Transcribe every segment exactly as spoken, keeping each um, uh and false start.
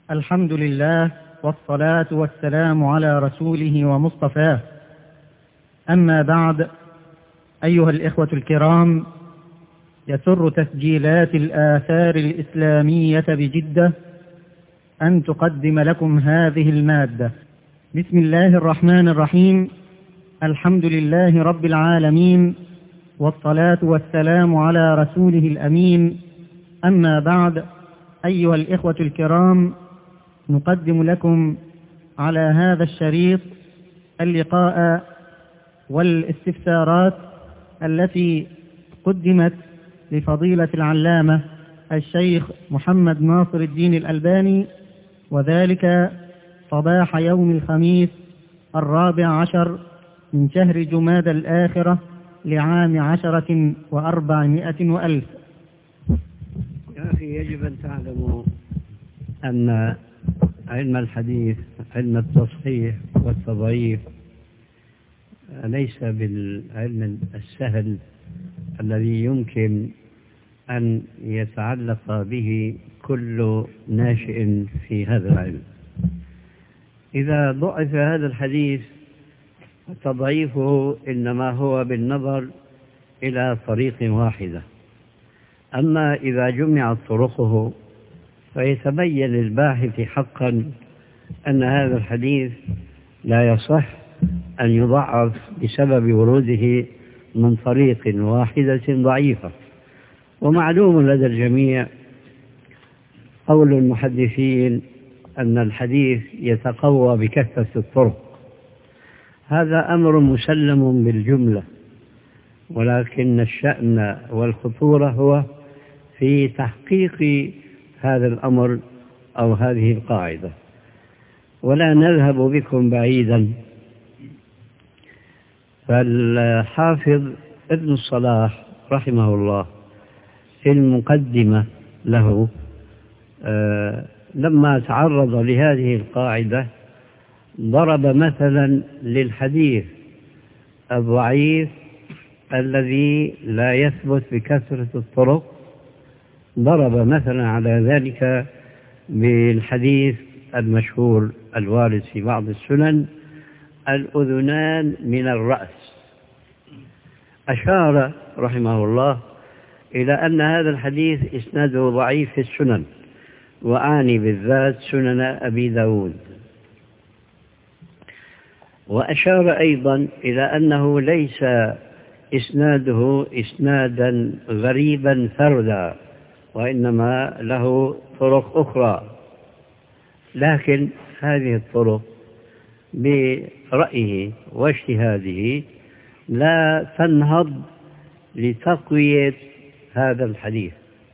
الحمد لله والصلاة والسلام على رسوله ومصطفاه. أما بعد، أيها الإخوة الكرام، يسر تسجيلات الآثار الإسلامية بجدة أن تقدم لكم هذه المادة. بسم الله الرحمن الرحيم. الحمد لله رب العالمين، والصلاة والسلام على رسوله الأمين. أما بعد، أيها الإخوة الكرام، نقدم لكم على هذا الشريط اللقاء والاستفسارات التي قدمت لفضيلة العلامة الشيخ محمد ناصر الدين الألباني، وذلك صباح يوم الخميس الرابع عشر من شهر جمادى الآخرة لعام عشرة وأربعمائة وألف. يا أخي، يجب أن تعلموا أن علم الحديث، علم التصحيح والتضعيف، ليس بالعلم السهل الذي يمكن أن يتعلق به كل ناشئ في هذا العلم. إذا ضعف هذا الحديث تضعيفه إنما هو بالنظر إلى طريق واحدة، أما إذا جمعت طرقه فيتبين للباحث حقا أن هذا الحديث لا يصح أن يضعف بسبب وروده من طريق واحدة ضعيفة. ومعلوم لدى الجميع قول المحدثين أن الحديث يتقوى بكثرة الطرق، هذا أمر مسلم بالجملة، ولكن الشأن والخطورة هو في تحقيق هذا الأمر أو هذه القاعدة. ولا نذهب بكم بعيدا، فالحافظ ابن الصلاح رحمه الله في المقدمة له آه لما تعرض لهذه القاعدة ضرب مثلا للحديث الضعيف الذي لا يثبت بكثرة الطرق، ضرب مثلا على ذلك بالحديث المشهور الوارد في بعض السنن: الأذنان من الرأس. أشار رحمه الله إلى أن هذا الحديث إسناده ضعيف في السنن، وأعني بالذات سنن أبي داود. وأشار أيضا إلى أنه ليس إسناده إسنادا غريبا فردا، وإنما له طرق أخرى، لكن هذه الطرق برأيه واجتهاده لا تنهض لتقوية هذا الحديث.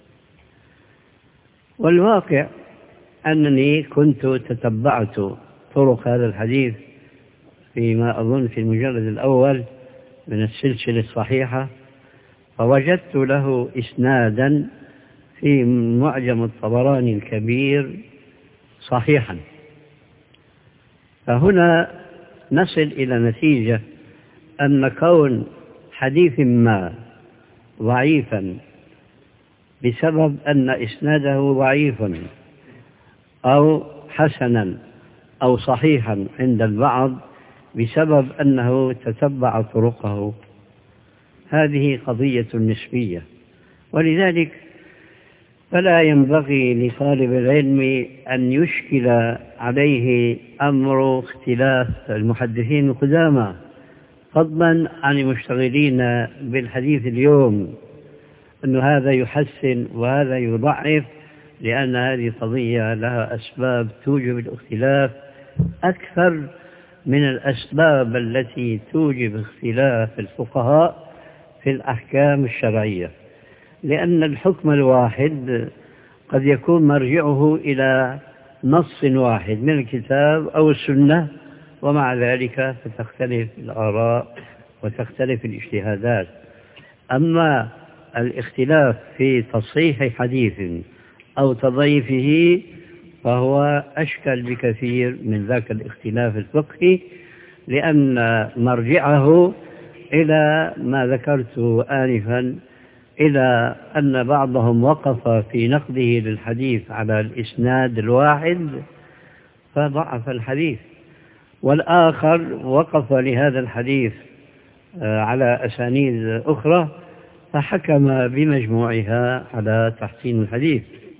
والواقع أنني كنت تتبعت طرق هذا الحديث فيما أظن في المجلد الأول من السلسلة الصحيحة، فوجدت له إسنادا في معجم الطبراني الكبير صحيحا. فهنا نصل إلى نتيجة أن كون حديث ما ضعيفا بسبب أن إسناده ضعيف أو حسنا أو صحيحا عند البعض بسبب أنه تتبع طرقه، هذه قضية نسبية. ولذلك فلا ينبغي لطالب العلم أن يشكل عليه أمر اختلاف المحدثين القدامى، فضلا عن المشتغلين بالحديث اليوم، أن هذا يحسن وهذا يضعف، لأن هذه قضية لها أسباب توجب الاختلاف أكثر من الأسباب التي توجب اختلاف الفقهاء في الأحكام الشرعية، لأن الحكم الواحد قد يكون مرجعه إلى نص واحد من الكتاب أو السنة، ومع ذلك فتختلف الآراء وتختلف الاجتهادات. أما الاختلاف في تصحيح حديث أو تضعيفه فهو أشكل بكثير من ذاك الاختلاف الفقهي، لأن مرجعه إلى ما ذكرت آنفا إلى أن بعضهم وقف في نقده للحديث على الإسناد الواحد فضعف الحديث، والآخر وقف لهذا الحديث على أسانيد أخرى فحكم بمجموعها على تحسين الحديث.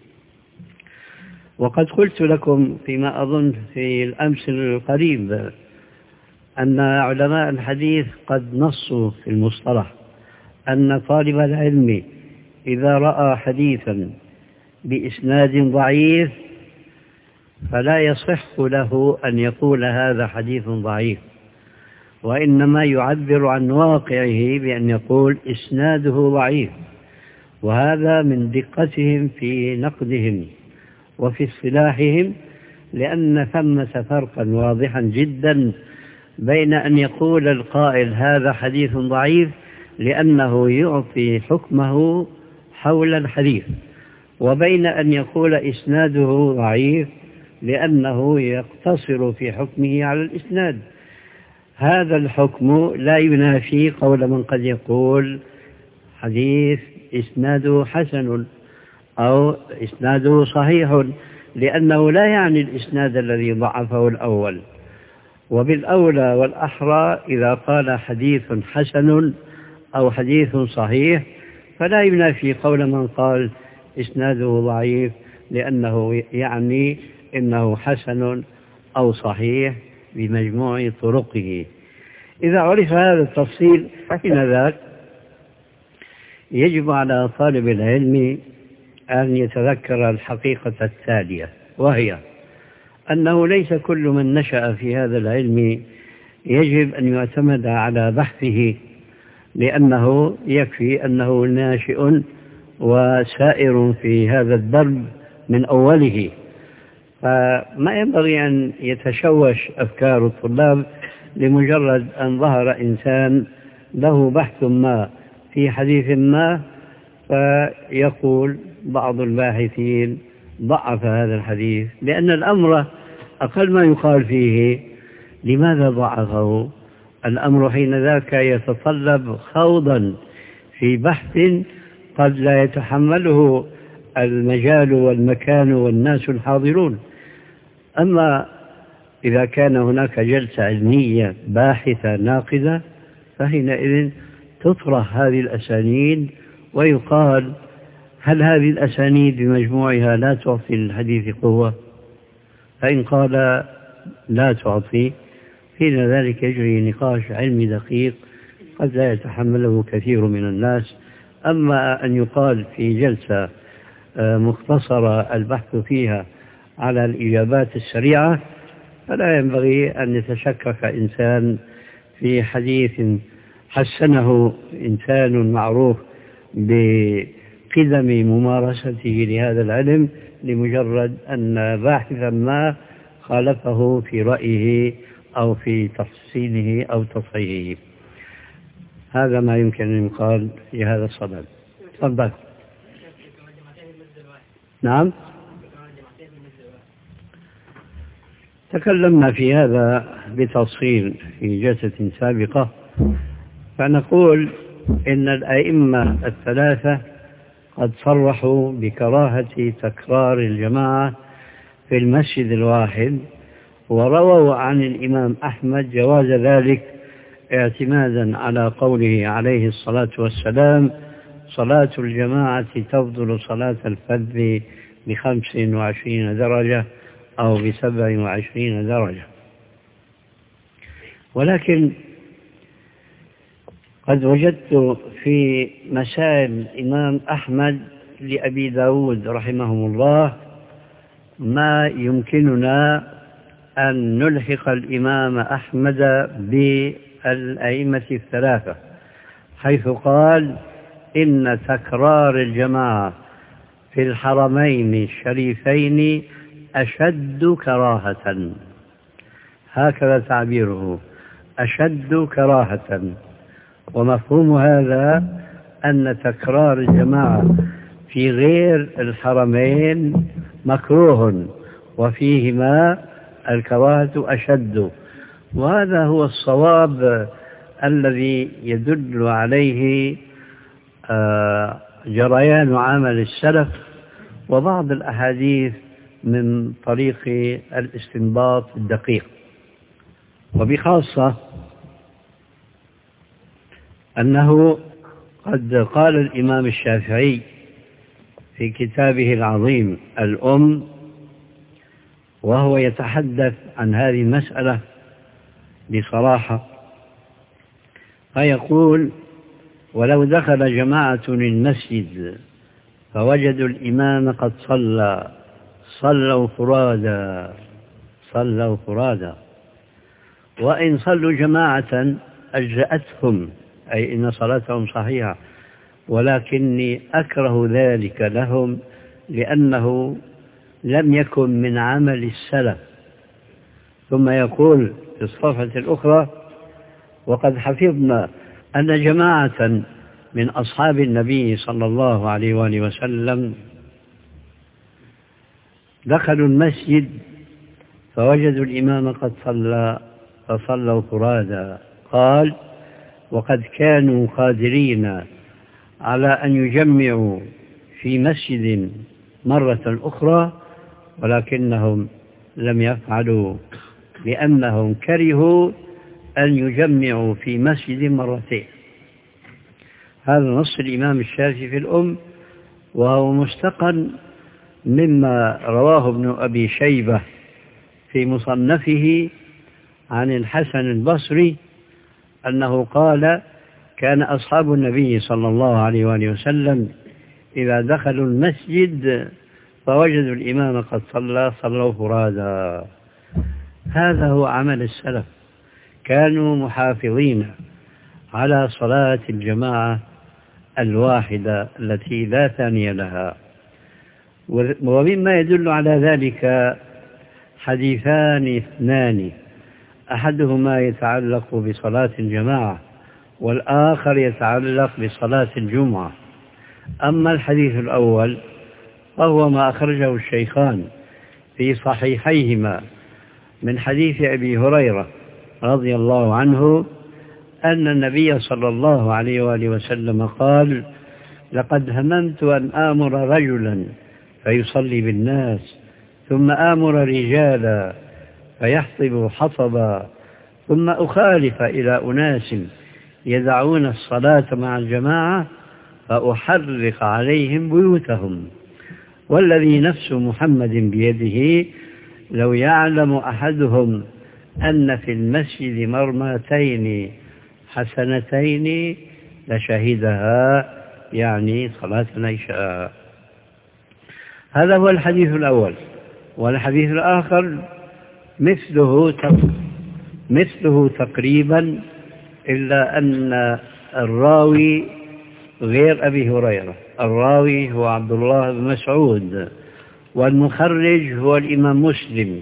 وقد قلت لكم فيما أظن في الأمس القريب أن علماء الحديث قد نصوا في المصطلح أن طالب العلم إذا رأى حديثا بإسناد ضعيف فلا يصح له أن يقول هذا حديث ضعيف، وإنما يعبر عن واقعه بأن يقول إسناده ضعيف. وهذا من دقتهم في نقدهم وفي اصطلاحهم، لأن ثمة فرقا واضحا جدا بين أن يقول القائل هذا حديث ضعيف لأنه يعطي حكمه حول الحديث، وبين أن يقول إسناده ضعيف لأنه يقتصر في حكمه على الإسناد. هذا الحكم لا ينافي قول من قد يقول حديث إسناده حسن أو إسناده صحيح، لأنه لا يعني الإسناد الذي ضعفه الأول. وبالأولى والأحرى إذا قال حديث حسن أو حديث صحيح فلا ينافي قول من قال إسناده ضعيف لأنه يعني إنه حسن أو صحيح بمجموع طرقه. إذا عرف هذا التفصيل فإن ذاك يجب على طالب العلم أن يتذكر الحقيقة التالية، وهي أنه ليس كل من نشأ في هذا العلم يجب أن يعتمد على بحثه، لأنه يكفي أنه ناشئ وسائر في هذا الدرب من أوله، فما ينبغي أن يتشوش أفكار الطلاب لمجرد أن ظهر إنسان له بحث ما في حديث ما فيقول بعض الباحثين ضعف هذا الحديث، لأن الأمر أقل ما يقال فيه لماذا ضعفه. الأمر حين ذاك يتطلب خوضا في بحث قد لا يتحمله المجال والمكان والناس الحاضرون. أما إذا كان هناك جلسة علمية باحثة ناقدة فحينئذ تطرح هذه الأسانيد ويقال هل هذه الأسانيد بمجموعها لا تعطي للحديث قوة؟ فإن قال لا تعطي حين ذلك يجري نقاش علمي دقيق قد لا يتحمله كثير من الناس. أما أن يقال في جلسة مختصرة البحث فيها على الإجابات السريعة فلا ينبغي أن يتشكك إنسان في حديث حسنه إنسان معروف بقدم ممارسته لهذا العلم لمجرد أن باحثا ما خالفه في رأيه أو في تحسينه أو تصحيحه. هذا ما يمكن أن يقال في هذا الصدد. تفضل. نعم، تكلمنا في هذا بتفصيل في جلسة سابقة، فنقول إن الأئمة الثلاثة قد صرحوا بكراهة تكرار الجماعة في المسجد الواحد، ورووا عن الإمام أحمد جواز ذلك اعتمادا على قوله عليه الصلاة والسلام صلاة الجماعة تفضل صلاة الفرد بخمس وعشرين درجة أو بسبع وعشرين درجة. ولكن قد وجدت في مسائل الإمام أحمد لأبي داود رحمهم الله ما يمكننا أن نلحق الإمام أحمد بالأئمة الثلاثة، حيث قال إن تكرار الجماعة في الحرمين الشريفين أشد كراهة، هكذا تعبيره، أشد كراهة. ومفهوم هذا أن تكرار الجماعة في غير الحرمين مكروه وفيهما الكراهة أشد، وهذا هو الصواب الذي يدل عليه جريان عمل السلف وبعض الأحاديث من طريق الاستنباط الدقيق، وبخاصة أنه قد قال الإمام الشافعي في كتابه العظيم الأم وهو يتحدث عن هذه المسألة بصراحة، فيقول: ولو دخل جماعة المسجد فوجدوا الإمام قد صلى صلوا فرادا صلوا فرادا وإن صلوا جماعة أجزأتهم، أي إن صلاتهم صحيحة، ولكني أكره ذلك لهم لأنه لم يكن من عمل السلف. ثم يقول في الصفحة الأخرى: وقد حفظنا أن جماعة من أصحاب النبي صلى الله عليه وآله وسلم دخلوا المسجد فوجدوا الإمام قد صلى فصلوا فرادا. قال: وقد كانوا قادرين على أن يجمعوا في مسجد مرة أخرى ولكنهم لم يفعلوا لأنهم كرهوا أن يجمعوا في مسجد مرتين. هذا نص الإمام الشافعي في الأم، وهو مستقن مما رواه ابن أبي شيبة في مصنفه عن الحسن البصري أنه قال: كان أصحاب النبي صلى الله عليه وآله وسلم إذا دخلوا المسجد فوجدوا الإمام قد صلى صلوا فرادا. هذا هو عمل السلف، كانوا محافظين على صلاة الجماعة الواحدة التي لا ثانية لها. ومما يدل على ذلك حديثان اثنان، أحدهما يتعلق بصلاة الجماعة والآخر يتعلق بصلاة الجمعة. أما الحديث الأول فهو ما أخرجه الشيخان في صحيحيهما من حديث أبي هريرة رضي الله عنه أن النبي صلى الله عليه وآله وسلم قال: لقد هممت أن آمر رجلا فيصلي بالناس، ثم آمر رجالا فيحطب حطبا، ثم أخالف إلى أناس يدعون الصلاة مع الجماعة فأحرق عليهم بيوتهم، والذي نفس محمد بيده لو يعلم أحدهم أن في المسجد مرمتين حسنتين لشهدها، يعني صلاة العشاء. هذا هو الحديث الأول. والحديث الآخر مثله مثله تقريبا، إلا أن الراوي غير أبي هريرة، الراوي هو عبد الله بن مسعود، والمخرج هو الإمام مسلم،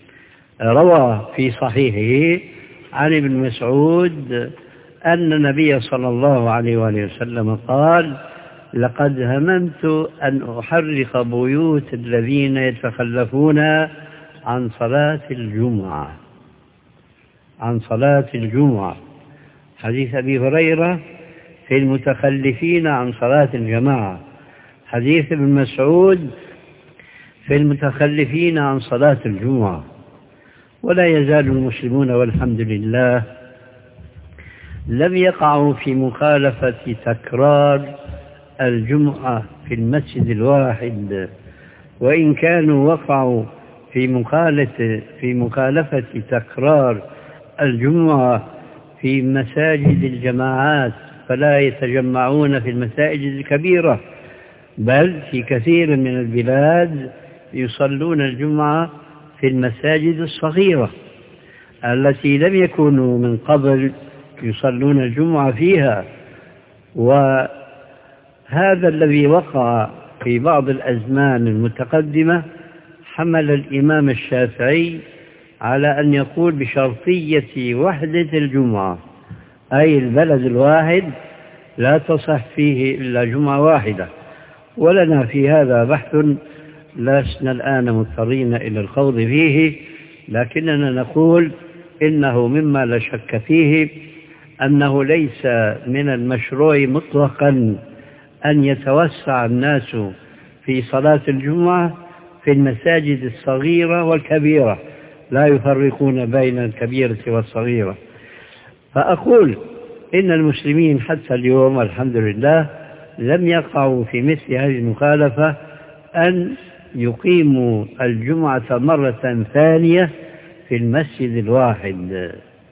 روى في صحيحه عن ابن مسعود أن النبي صلى الله عليه وآله وسلم قال: لقد هممت أن أحرق بيوت الذين يتخلفون عن صلاة الجمعة عن صلاة الجمعة. حديث أبي هريرة في المتخلفين عن صلاة الجماعة، حديث ابن مسعود في المتخلفين عن صلاة الجمعة. ولا يزال المسلمون والحمد لله لم يقعوا في مخالفة تكرار الجمعة في المسجد الواحد، وإن كانوا وقعوا في مخالفة في مخالفة تكرار الجمعة في مساجد الجماعات، فلا يتجمعون في المساجد الكبيرة، بل في كثير من البلاد يصلون الجمعة في المساجد الصغيرة التي لم يكونوا من قبل يصلون الجمعة فيها. وهذا الذي وقع في بعض الأزمان المتقدمة حمل الإمام الشافعي على أن يقول بشرطية وحدة الجمعة، أي البلد الواحد لا تصح فيه إلا جمعة واحدة. ولنا في هذا بحث لسنا الآن مضطرين إلى الخوض فيه، لكننا نقول إنه مما لا شك فيه أنه ليس من المشروع مطلقا أن يتوسع الناس في صلاة الجمعة في المساجد الصغيرة والكبيرة، لا يفرقون بين الكبيرة والصغيرة. فأقول إن المسلمين حتى اليوم الحمد لله لم يقعوا في مثل هذه المخالفة أن يقيموا الجمعة مرة ثانية في المسجد الواحد،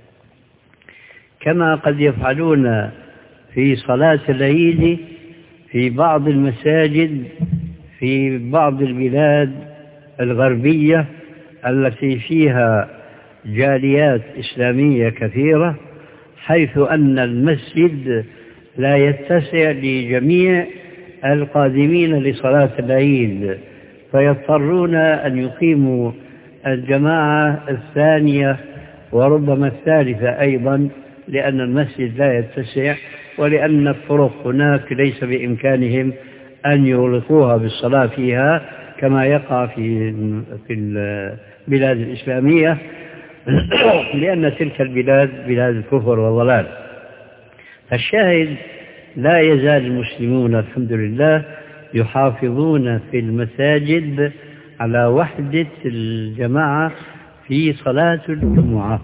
كما قد يفعلون في صلاة العيد في بعض المساجد في بعض البلاد الغربية التي فيها جاليات إسلامية كثيرة، حيث أن المسجد لا يتسع لجميع القادمين لصلاة العيد، فيضطرون أن يقيموا الجماعة الثانية وربما الثالثة أيضا، لأن المسجد لا يتسع ولأن الطرق هناك ليس بإمكانهم أن يغلقوها بالصلاة فيها كما يقع في في البلاد الإسلامية، لأن تلك البلاد بلاد الكفر والضلال. فالشاهد لا يزال المسلمون الحمد لله يحافظون في المساجد على وحدة الجماعة في صلاة الجمعة،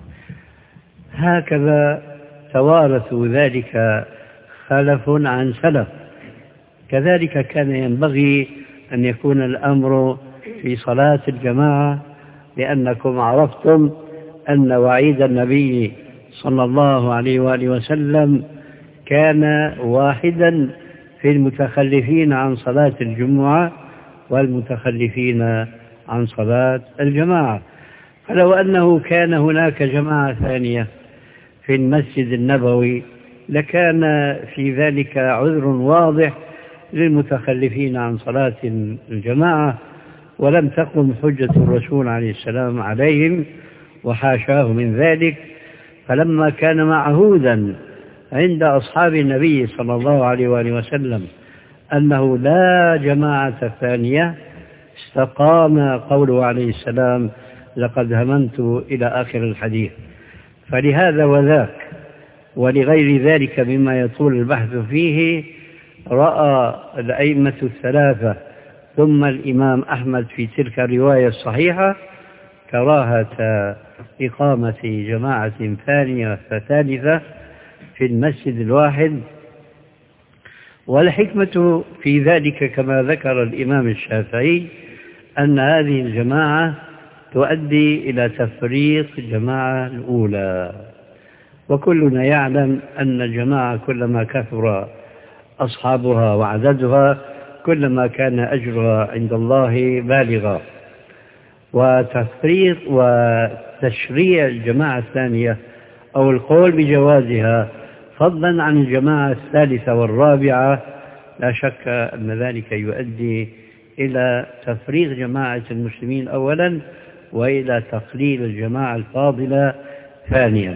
هكذا توارثوا ذلك خلف عن سلف. كذلك كان ينبغي أن يكون الأمر في صلاة الجماعة، لأنكم عرفتم أن وعيد النبي صلى الله عليه وآله وسلم كان واحدا في المتخلفين عن صلاة الجمعة والمتخلفين عن صلاة الجماعة. فلو أنه كان هناك جماعة ثانية في المسجد النبوي لكان في ذلك عذر واضح للمتخلفين عن صلاة الجماعة، ولم تقم حجة الرسول عليه السلام عليهم وحاشاه من ذلك. فلما كان معهودا عند أصحاب النبي صلى الله عليه وآله وسلم أنه لا جماعة ثانية، استقام قوله عليه السلام لقد هممت إلى آخر الحديث. فلهذا وذاك ولغير ذلك مما يطول البحث فيه، رأى الأئمة الثلاثة ثم الإمام أحمد في تلك الرواية الصحيحة كراهة إقامة جماعة ثانية فثالثة في المسجد الواحد. والحكمة في ذلك كما ذكر الإمام الشافعي أن هذه الجماعة تؤدي إلى تفريق الجماعة الأولى، وكلنا يعلم أن الجماعة كلما كثر أصحابها وعددها كلما كان أجرها عند الله بالغا. وتفريق وتشريع الجماعة الثانية أو القول بجوازها فضلا عن الجماعة الثالثة والرابعة لا شك أن ذلك يؤدي إلى تفريغ جماعة المسلمين أولا وإلى تقليل الجماعة الفاضلة ثانيا.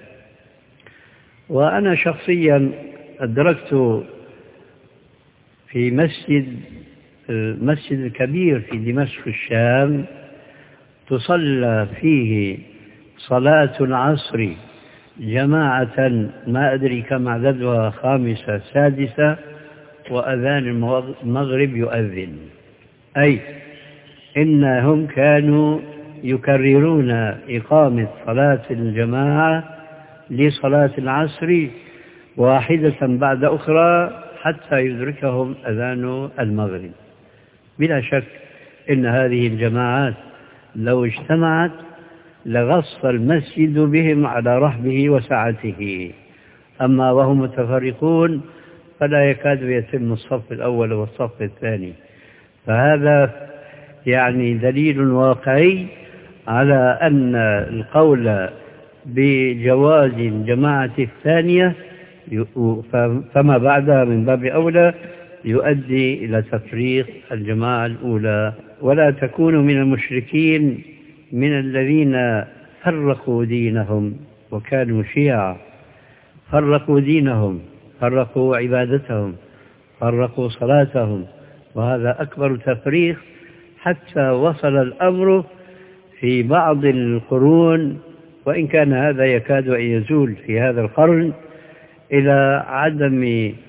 وأنا شخصيا أدركت في مسجد المسجد الكبير في دمشق الشام تصلى فيه صلاة العصر جماعة ما أدري كم عددها، خامسة سادسة، وأذان المغرب يؤذن، أي إنهم كانوا يكررون إقامة صلاة الجماعة لصلاة العصر واحدة بعد أخرى حتى يدركهم أذان المغرب. بلا شك إن هذه الجماعات لو اجتمعت لغص المسجد بهم على رحبه وسعته، أما وهم متفرقون فلا يكاد يتم الصف الأول والصف الثاني. فهذا يعني دليل واقعي على أن القول بجواز الجماعة الثانية فما بعدها من باب أولى يؤدي إلى تفريق الجماعة الأولى. ولا تكونوا من المشركين من الذين فرقوا دينهم وكانوا شيعا، فرقوا دينهم، فرقوا عبادتهم، فرقوا صلاتهم، وهذا أكبر تفريق، حتى وصل الأمر في بعض القرون، وإن كان هذا يكاد أن يزول في هذا القرن، إلى عدم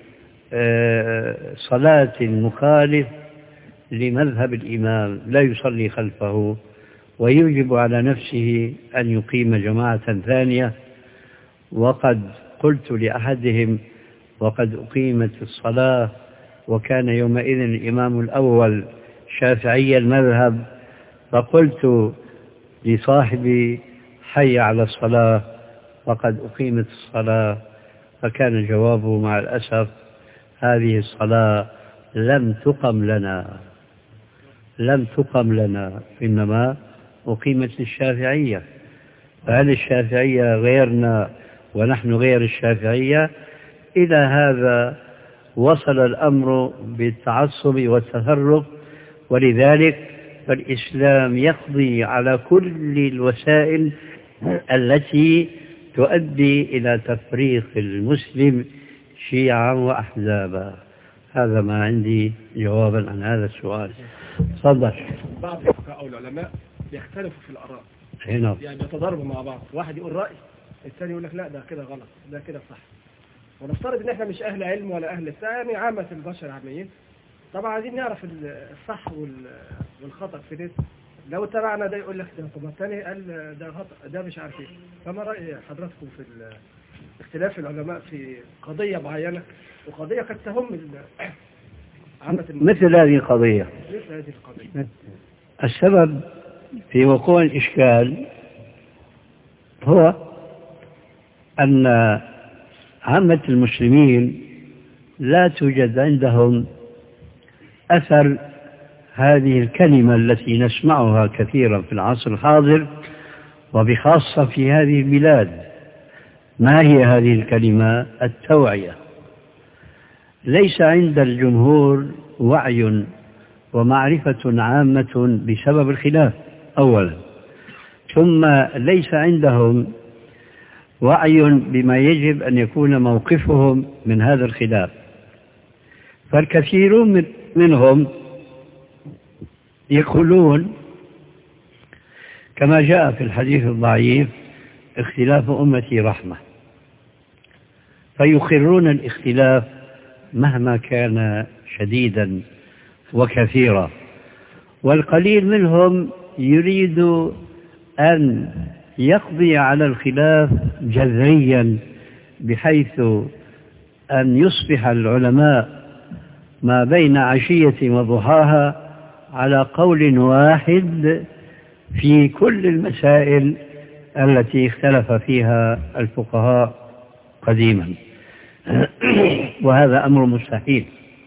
صلاة مخالف لمذهب الإمام لا يصلي خلفه ويوجب على نفسه أن يقيم جماعة ثانية، وقد قلت لأحدهم وقد أقيمت الصلاة وكان يومئذ الإمام الأول شافعي المذهب، فقلت لصاحبي حي على الصلاة وقد أقيمت الصلاة، فكان جوابه مع الأسف هذه الصلاة لم تقم لنا لم تقم لنا إنما أقيمت للشافعية. فهل الشافعية غيرنا ونحن غير الشافعية؟ إلى هذا وصل الأمر بالتعصب والتفرق، ولذلك فالإسلام يقضي على كل الوسائل التي تؤدي إلى تفريق المسلم شيعا وأحزابا. هذا ما عندي جوابا عن هذا السؤال. تفضل. بعض الفقهاء أو العلماء يختلفوا في الآراء، هنا يعني يتضاربوا مع بعض، واحد يقول رأي الثاني يقول لك لا ده كده غلط ده كده صح. ونفترض ان احنا مش اهل علم ولا اهل الساعة، يعني عامة البشر عاميين، طبعا عايزين نعرف الصح والخطأ في ده. لو تبعنا ده يقول لك ده، طب الثاني قال ده خطأ ده مش عارف ايه. فما رأي حضراتكم في اختلاف العلماء في قضية معينة وقضية قد تهم عامة مثل هذه القضية؟ مثل هذه القضية السبب في وقوع الإشكال هو أن عامة المسلمين لا توجد عندهم أثر هذه الكلمة التي نسمعها كثيرا في العصر الحاضر وبخاصة في هذه البلاد. ما هي هذه الكلمة؟ التوعية. ليس عند الجمهور وعي ومعرفة عامة بسبب الخلاف أولا، ثم ليس عندهم وعي بما يجب أن يكون موقفهم من هذا الخلاف. فالكثيرون منهم يقولون كما جاء في الحديث الضعيف اختلاف أمتي رحمة، فيقرون الاختلاف مهما كان شديدا وكثيرا، والقليل منهم يريد أن يقضي على الخلاف جذريا بحيث أن يصبح العلماء ما بين عشية وضحاها على قول واحد في كل المسائل التي اختلف فيها الفقهاء قديما. وهذا أمر مستحيل،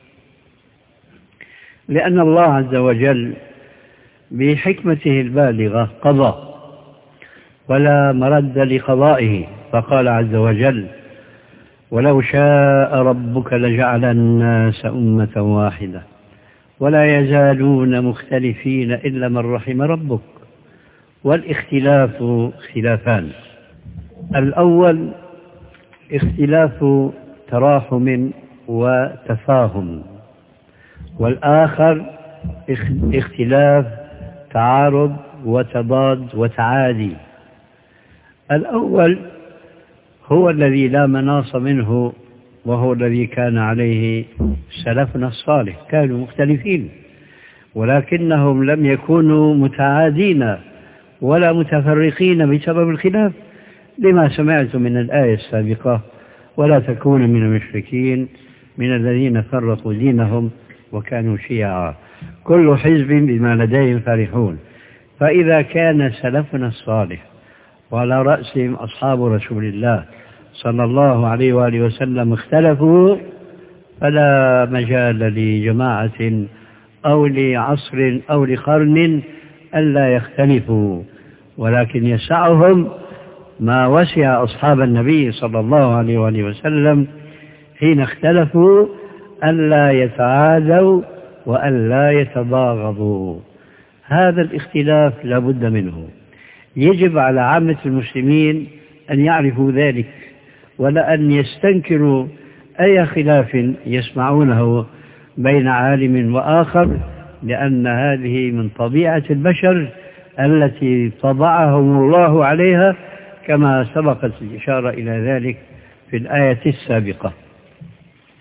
لأن الله عز وجل بحكمته البالغة قضى ولا مرد لقضائه، فقال عز وجل ولو شاء ربك لجعل الناس أمة واحدة ولا يزالون مختلفين إلا من رحم ربك. والاختلاف اختلافان: الأول اختلاف تراحم وتفاهم، والآخر اختلاف تعارض وتضاد وتعادي. الأول هو الذي لا مناص منه، وهو الذي كان عليه سلفنا الصالح، كانوا مختلفين ولكنهم لم يكونوا متعادين ولا متفرقين بسبب الخلاف، لما سمعت من الآية السابقة ولا تكونوا من المشركين من الذين فرقوا دينهم وكانوا شيعا كل حزب بما لديهم فرحون. فإذا كان سلفنا الصالح وعلى رأسهم أصحاب رسول الله صلى الله عليه وآله وسلم اختلفوا، فلا مجال لجماعة أو لعصر أو لقرن ألا يختلفوا، ولكن يسعهم ما وسع أصحاب النبي صلى الله عليه وآله وسلم حين اختلفوا ألا يتعادوا وألا يتباغضوا. هذا الاختلاف لا بد منه، يجب على عامة المسلمين أن يعرفوا ذلك ولا أن يستنكروا أي خلاف يسمعونه بين عالم وآخر، لأن هذه من طبيعة البشر التي طبعهم الله عليها كما سبقت الإشارة إلى ذلك في الآية السابقة.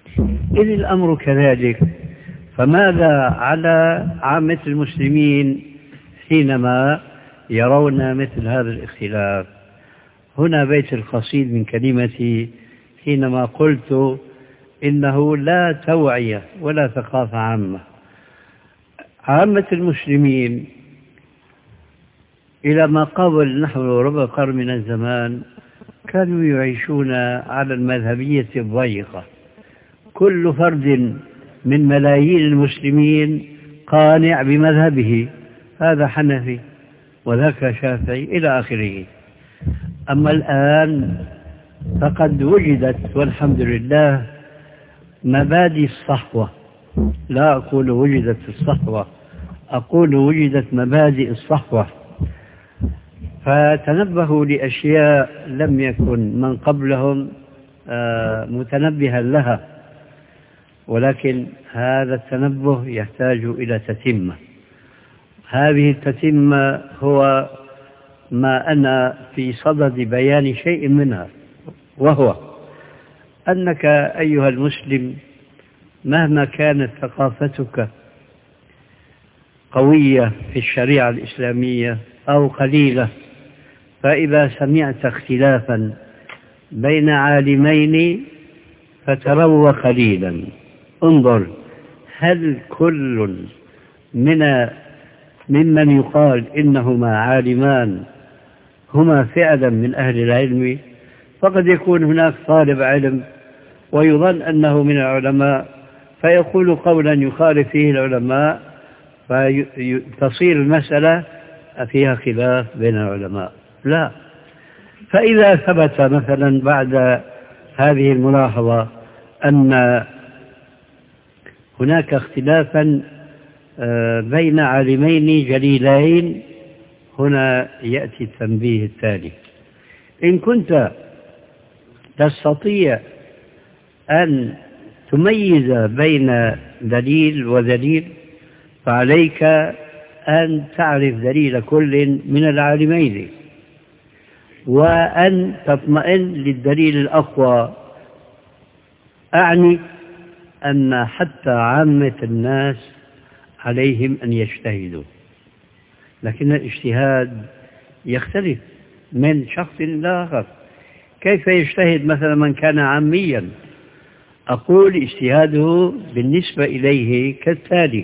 إذ الأمر كذلك، فماذا على عامة المسلمين حينما يرون مثل هذا الاختلاف؟ هنا بيت القصيد من كلمتي حينما قلت إنه لا توعية ولا ثقافة عامة. عامة المسلمين إلى ما قبل نحو ربع قرن من الزمان كانوا يعيشون على المذهبية الضيقة، كل فرد من ملايين المسلمين قانع بمذهبه، هذا حنفي وذاك شافعي إلى آخره. أما الآن فقد وجدت والحمد لله مبادئ الصحوة، لا أقول وجدت الصحوة، أقول وجدت مبادئ الصحوة، فتنبهوا لأشياء لم يكن من قبلهم متنبها لها، ولكن هذا التنبه يحتاج إلى تتمة. هذه التتمة هو ما أنا في صدد بيان شيء منها، وهو أنك أيها المسلم مهما كانت ثقافتك قوية في الشريعة الإسلامية أو قليلة، فإذا سمعت اختلافا بين عالمين فتروى قليلا، انظر هل كل من ممن يقال إنهما عالمان هما فعلا من أهل العلم؟ فقد يكون هناك طالب علم ويظن أنه من العلماء فيقول قولا يخالف فيه العلماء، فتصير المسألة فيها خلاف بين العلماء. لا، فإذا ثبت مثلا بعد هذه الملاحظة أن هناك اختلافا بين عالمين جليلين، هنا يأتي التنبيه التالي: إن كنت تستطيع أن تميز بين دليل ودليل فعليك أن تعرف دليل كل من العالمين، وأن تطمئن للدليل الأقوى. أعني أن حتى عامة الناس عليهم أن يجتهدوا، لكن الاجتهاد يختلف من شخص لآخر. كيف يجتهد مثلا من كان عاميا؟ أقول اجتهاده بالنسبة إليه كالتالي: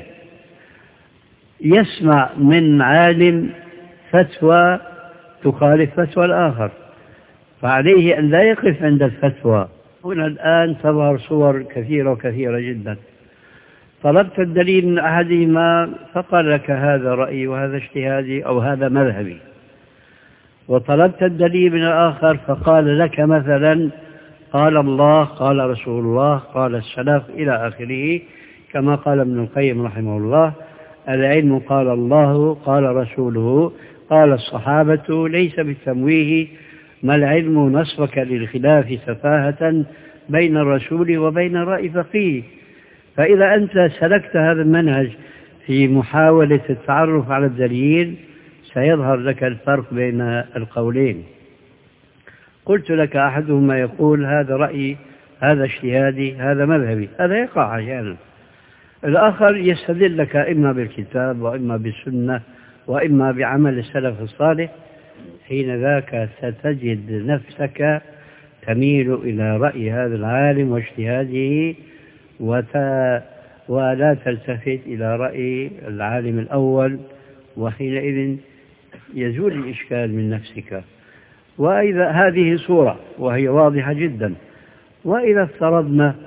يسمع من عالم فتوى تخالف فتوى الآخر، فعليه أن لا يقف عند الفتوى. هنا الآن تظهر صور كثيرة وكثيرة جدا. طلبت الدليل من أحدهما فقال لك هذا رأيي وهذا اجتهادي أو هذا مذهبي، وطلبت الدليل من الآخر فقال لك مثلا قال الله قال رسول الله قال السلف إلى آخره، كما قال ابن القيم رحمه الله: العلم قال الله قال رسوله قال الصحابة ليس بالتمويه، ما العلم نصبك للخلاف سفاهة بين الرسول وبين رأي فقيه. فإذا أنت سلكت هذا المنهج في محاولة التعرف على الدليل سيظهر لك الفرق بين القولين. قلت لك أحدهما يقول هذا رأيي هذا اجتهادي هذا مذهبي، هذا يقع أحيانا. الآخر يستدل لك إما بالكتاب وإما بالسنة وإما بعمل السلف الصالح، حين ذاك ستجد نفسك تميل إلى رأي هذا العالم واجتهاده وت... ولا تلتفت إلى رأي العالم الأول، وحينئذ يزول الإشكال من نفسك. وإذا هذه صورة وهي واضحة جدا. وإذا افترضنا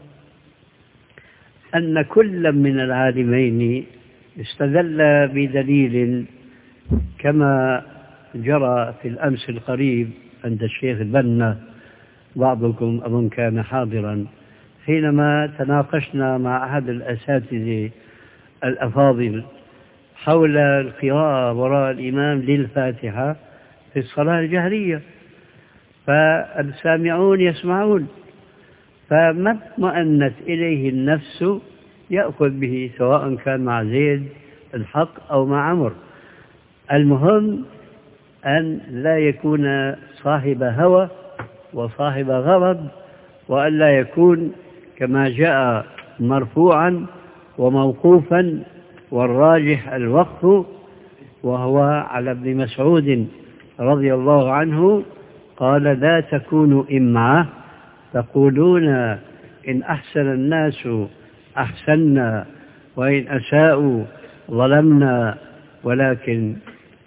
أن كل من العالمين استدل بدليل كما جرى في الأمس القريب عند الشيخ البنا، بعضكم أظن كان حاضرا حينما تناقشنا مع أحد الأساتذة الأفاضل حول القراءة وراء الإمام للفاتحة في الصلاة الجهرية، فالسامعون يسمعون، فما اطمأنت إليه النفس يأخذ به سواء كان مع زيد الحق أو مع عمر. المهم أن لا يكون صاحب هوى وصاحب غضب، وأن لا يكون كما جاء مرفوعا وموقوفا، والراجح الوقف، وهو على ابن مسعود رضي الله عنه قال: لا تكونوا إمعة تقولون إن أحسن الناس أحسنا وإن أساءوا ظلمنا، ولكن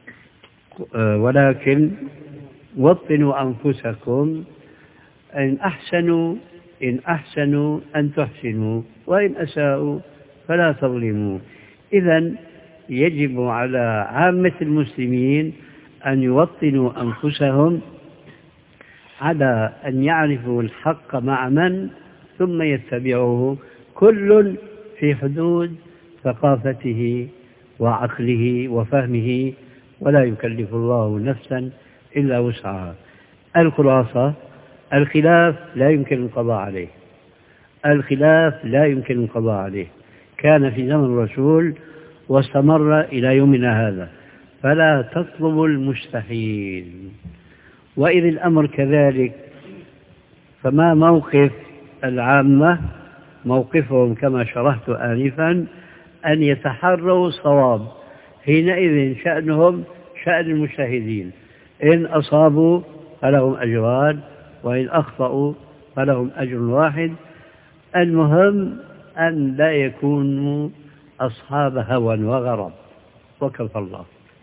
ولكن وطنوا أنفسكم، إن أحسنوا إن أحسنوا أن تحسنوا وإن أساءوا فلا تظلموا. إذن يجب على عامة المسلمين أن يوطنوا أنفسهم على أن يعرفوا الحق مع من، ثم يتبعوه كل في حدود ثقافته وعقله وفهمه، ولا يكلف الله نفسا إلا وسعها. الخلاصة: الخلاف لا يمكن القضاء عليه، الخلاف لا يمكن القضاء عليه، كان في زمن الرسول واستمر إلى يومنا هذا، فلا تطلبوا المستحيل. وإذ الأمر كذلك فما موقف العامة؟ موقفهم كما شرحت آنفا أن يتحروا الصواب، حينئذ شأنهم شأن المجتهدين، إن أصابوا فلهم أجران وإن أخطأوا فلهم أجر واحد. المهم أن لا يكونوا أصحاب هوى وغرض، وكفى الله.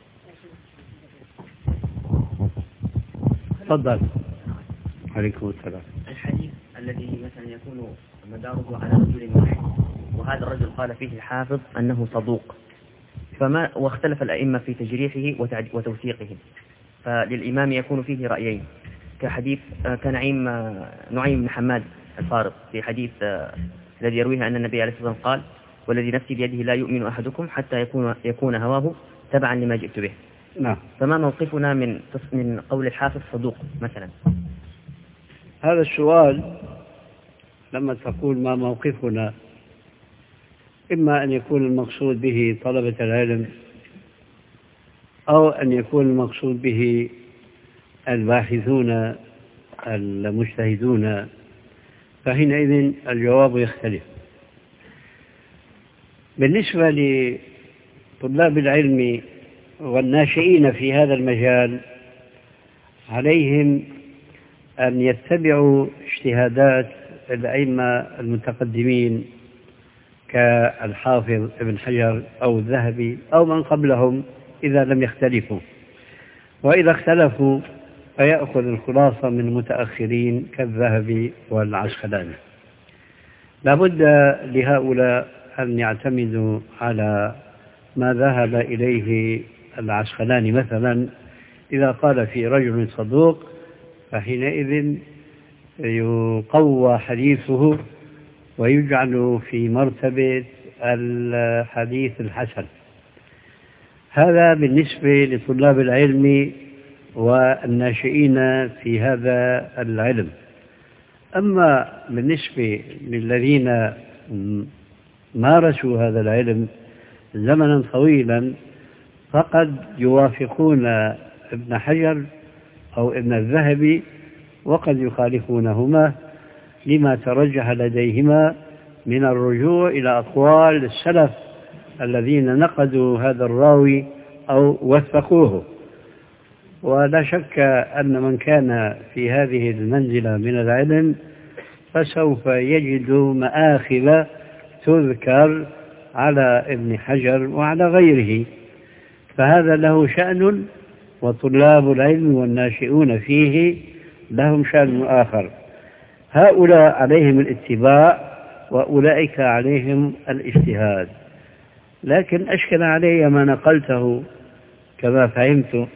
تفضل. عليكم السلام. الحديث الذي مثلا يكون مداره على رجل واحد، وهذا الرجل قال فيه الحافظ أنه صدوق، فما واختلف الأئمة في تجريحه وتوثيقه، فللإمام يكون فيه رأيين، كحديث كنعيم نعيم بن حماد الفارض في حديث الذي يرويه أن النبي عليه الصلاة والسلام قال: والذي نفسي بيده لا يؤمن أحدكم حتى يكون يكون هواه تبعا لما جئت به. نعم. فما موقفنا من من قول الحافظ صدوق مثلا؟ هذا السؤال لما تقول ما موقفنا، إما أن يكون المقصود به طلبة العلم، أو أن يكون المقصود به الباحثون المجتهدون، فحينئذ الجواب يختلف. بالنسبة لطلاب العلم والناشئين في هذا المجال، عليهم أن يتبعوا اجتهادات الأئمة المتقدمين كالحافظ ابن حجر أو الذهبي أو من قبلهم إذا لم يختلفوا، وإذا اختلفوا فيأخذ الخلاصة من المتأخرين كالذهبي والعسقلاني. لابد لهؤلاء أن يعتمدوا على ما ذهب إليه العسقلاني مثلا، إذا قال في رجل صدوق فحينئذ يقوى حديثه ويجعل في مرتبة الحديث الحسن. هذا بالنسبة لطلاب العلم والناشئين في هذا العلم. أما بالنسبة للذين مارسوا هذا العلم زمنا طويلا، فقد يوافقون ابن حجر أو ابن الذهبي، وقد يخالفونهما لما ترجح لديهما من الرجوع إلى أقوال السلف الذين نقدوا هذا الراوي أو وثقوه. ولا شك أن من كان في هذه المنزلة من العلم فسوف يجد مآخذ تذكر على ابن حجر وعلى غيره، فهذا له شأن، وطلاب العلم والناشئون فيه لهم شأن آخر. هؤلاء عليهم الاتباع وأولئك عليهم الاجتهاد. لكن أشكل علي ما نقلته كما فهمت،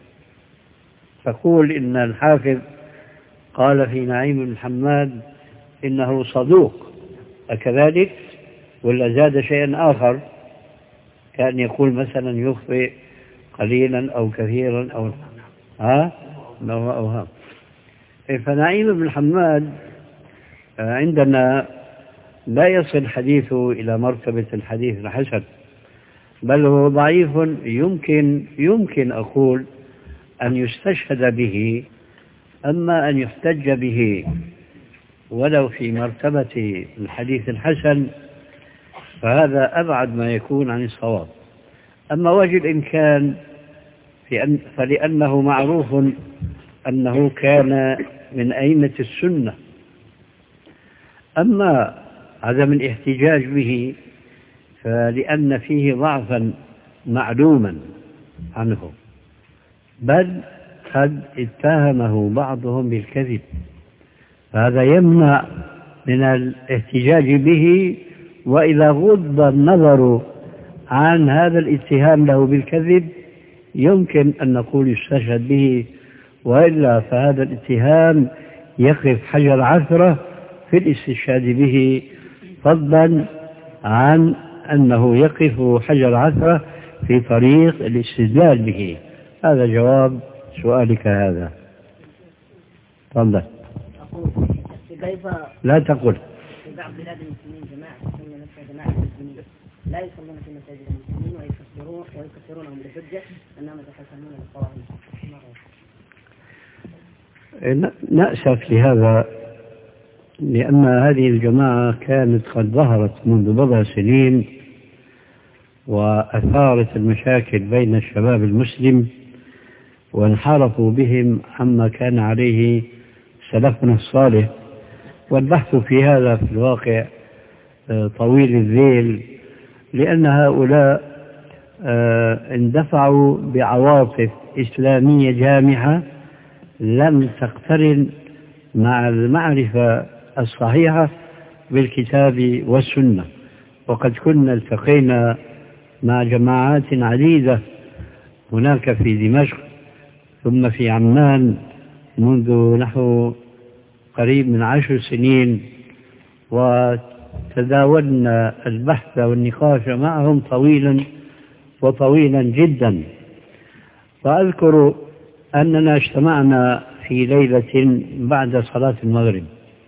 تقول إن الحافظ قال في نعيم بن حماد إنه صدوق، أكذلك ولا زاد شيئا آخر؟ كان يقول مثلا يخطئ قليلا أو كثيرا أو ها لو أوهام. فنعيم بن حماد عندنا لا يصل حديثه إلى مرتبة الحديث الحسن، بل هو ضعيف، يمكن يمكن أقول أن يستشهد به. أما أن يحتج به ولو في مرتبة الحديث الحسن فهذا أبعد ما يكون عن الصواب. أما وجه الإمكان فلأنه معروف أنه كان من أئمة السنة. أما عدم الاحتجاج به فلأن فيه ضعفا معلوما عنه، بل قد اتهمه بعضهم بالكذب، فهذا يمنع من الاحتجاج به. وإذا غض النظر عن هذا الاتهام له بالكذب يمكن أن نقول يستشهد به، وإلا فهذا الاتهام يقف حجر عثرة في الاستشهاد به، فضلا عن أنه يقف حجر عثرة في طريق الاستدلال به. هذا جواب سؤالك هذا. تفضل. لا تقل. في بعض بلاد المسلمين جماعة تسمى نفسها جماعة المسلمين لا يصلون في مساجد المسلمين ويكفرون ويكفرونهم بحجة أنهم يتحكمون بالقوانين. نأسف لهذا، لأن هذه الجماعة كانت قد ظهرت منذ بضع سنين وأثارت المشاكل بين الشباب المسلم، وانحرفوا بهم عما كان عليه سلفنا الصالح. والبحث في هذا في الواقع طويل الذيل، لأن هؤلاء اندفعوا بعواطف إسلامية جامعة لم تقترن مع المعرفة الصحيحة بالكتاب والسنة. وقد كنا التقينا مع جماعات عديدة هناك في دمشق ثم في عمان منذ نحو قريب من عشر سنين، وتداولنا البحث والنقاش معهم طويلا وطويلا جدا. وأذكر أننا اجتمعنا في ليلة بعد صلاة المغرب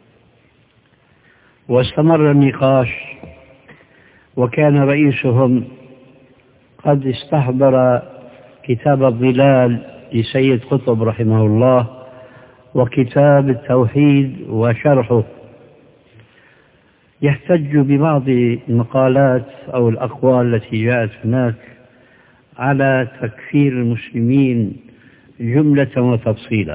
واستمر النقاش، وكان رئيسهم قد استحضر كتاب الظلال لسيد قطب رحمه الله وكتاب التوحيد وشرحه، يحتج ببعض المقالات أو الأقوال التي جاءت هناك على تكفير المسلمين جملة وتفصيلا.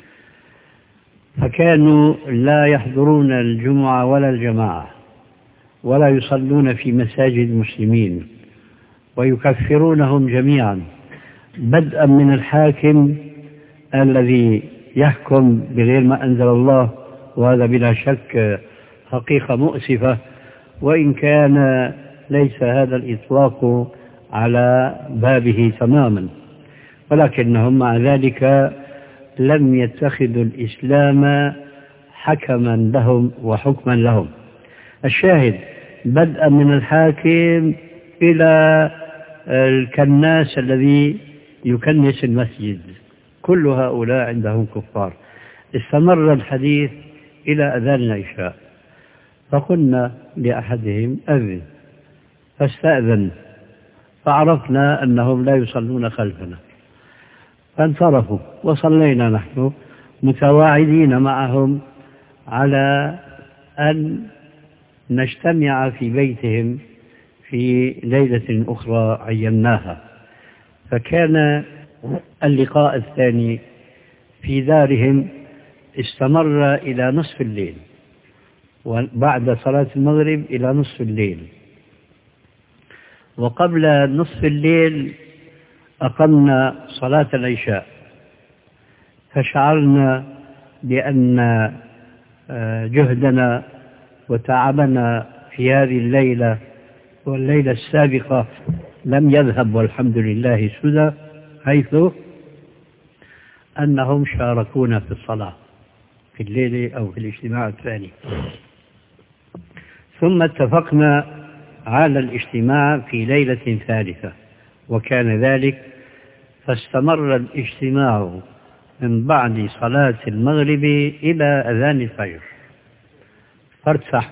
فكانوا لا يحضرون الجمعة ولا الجماعة ولا يصلون في مساجد المسلمين، ويكفرونهم جميعا بدءا من الحاكم الذي يحكم بغير ما أنزل الله، وهذا بلا شك حقيقة مؤسفة، وإن كان ليس هذا الإطلاق على بابه تماما، ولكنهم مع ذلك لم يتخذوا الإسلام حكما لهم وحكما لهم. الشاهد بدءا من الحاكم إلى الكناس الذي يكنس المسجد، كل هؤلاء عندهم كفار. استمر الحديث إلى أذان العشاء، فقلنا لأحدهم أذن، فاستأذن، فعرفنا أنهم لا يصلون خلفنا، فانصرفوا وصلينا نحن متواعدين معهم على أن نجتمع في بيتهم في ليلة أخرى عيناها. فكان اللقاء الثاني في دارهم استمر إلى نصف الليل، وبعد صلاة المغرب إلى نصف الليل. وقبل نصف الليل أقمنا صلاة العشاء، فشعرنا بأن جهدنا وتعبنا في هذه الليلة والليلة السابقة لم يذهب والحمد لله سدى، حيث أنهم شاركونا في الصلاة في الليل أو في الاجتماع الثاني. ثم اتفقنا على الاجتماع في ليلة ثالثة، وكان ذلك، فاستمر الاجتماع من بعد صلاة المغرب إلى أذان الفجر فارتفعت،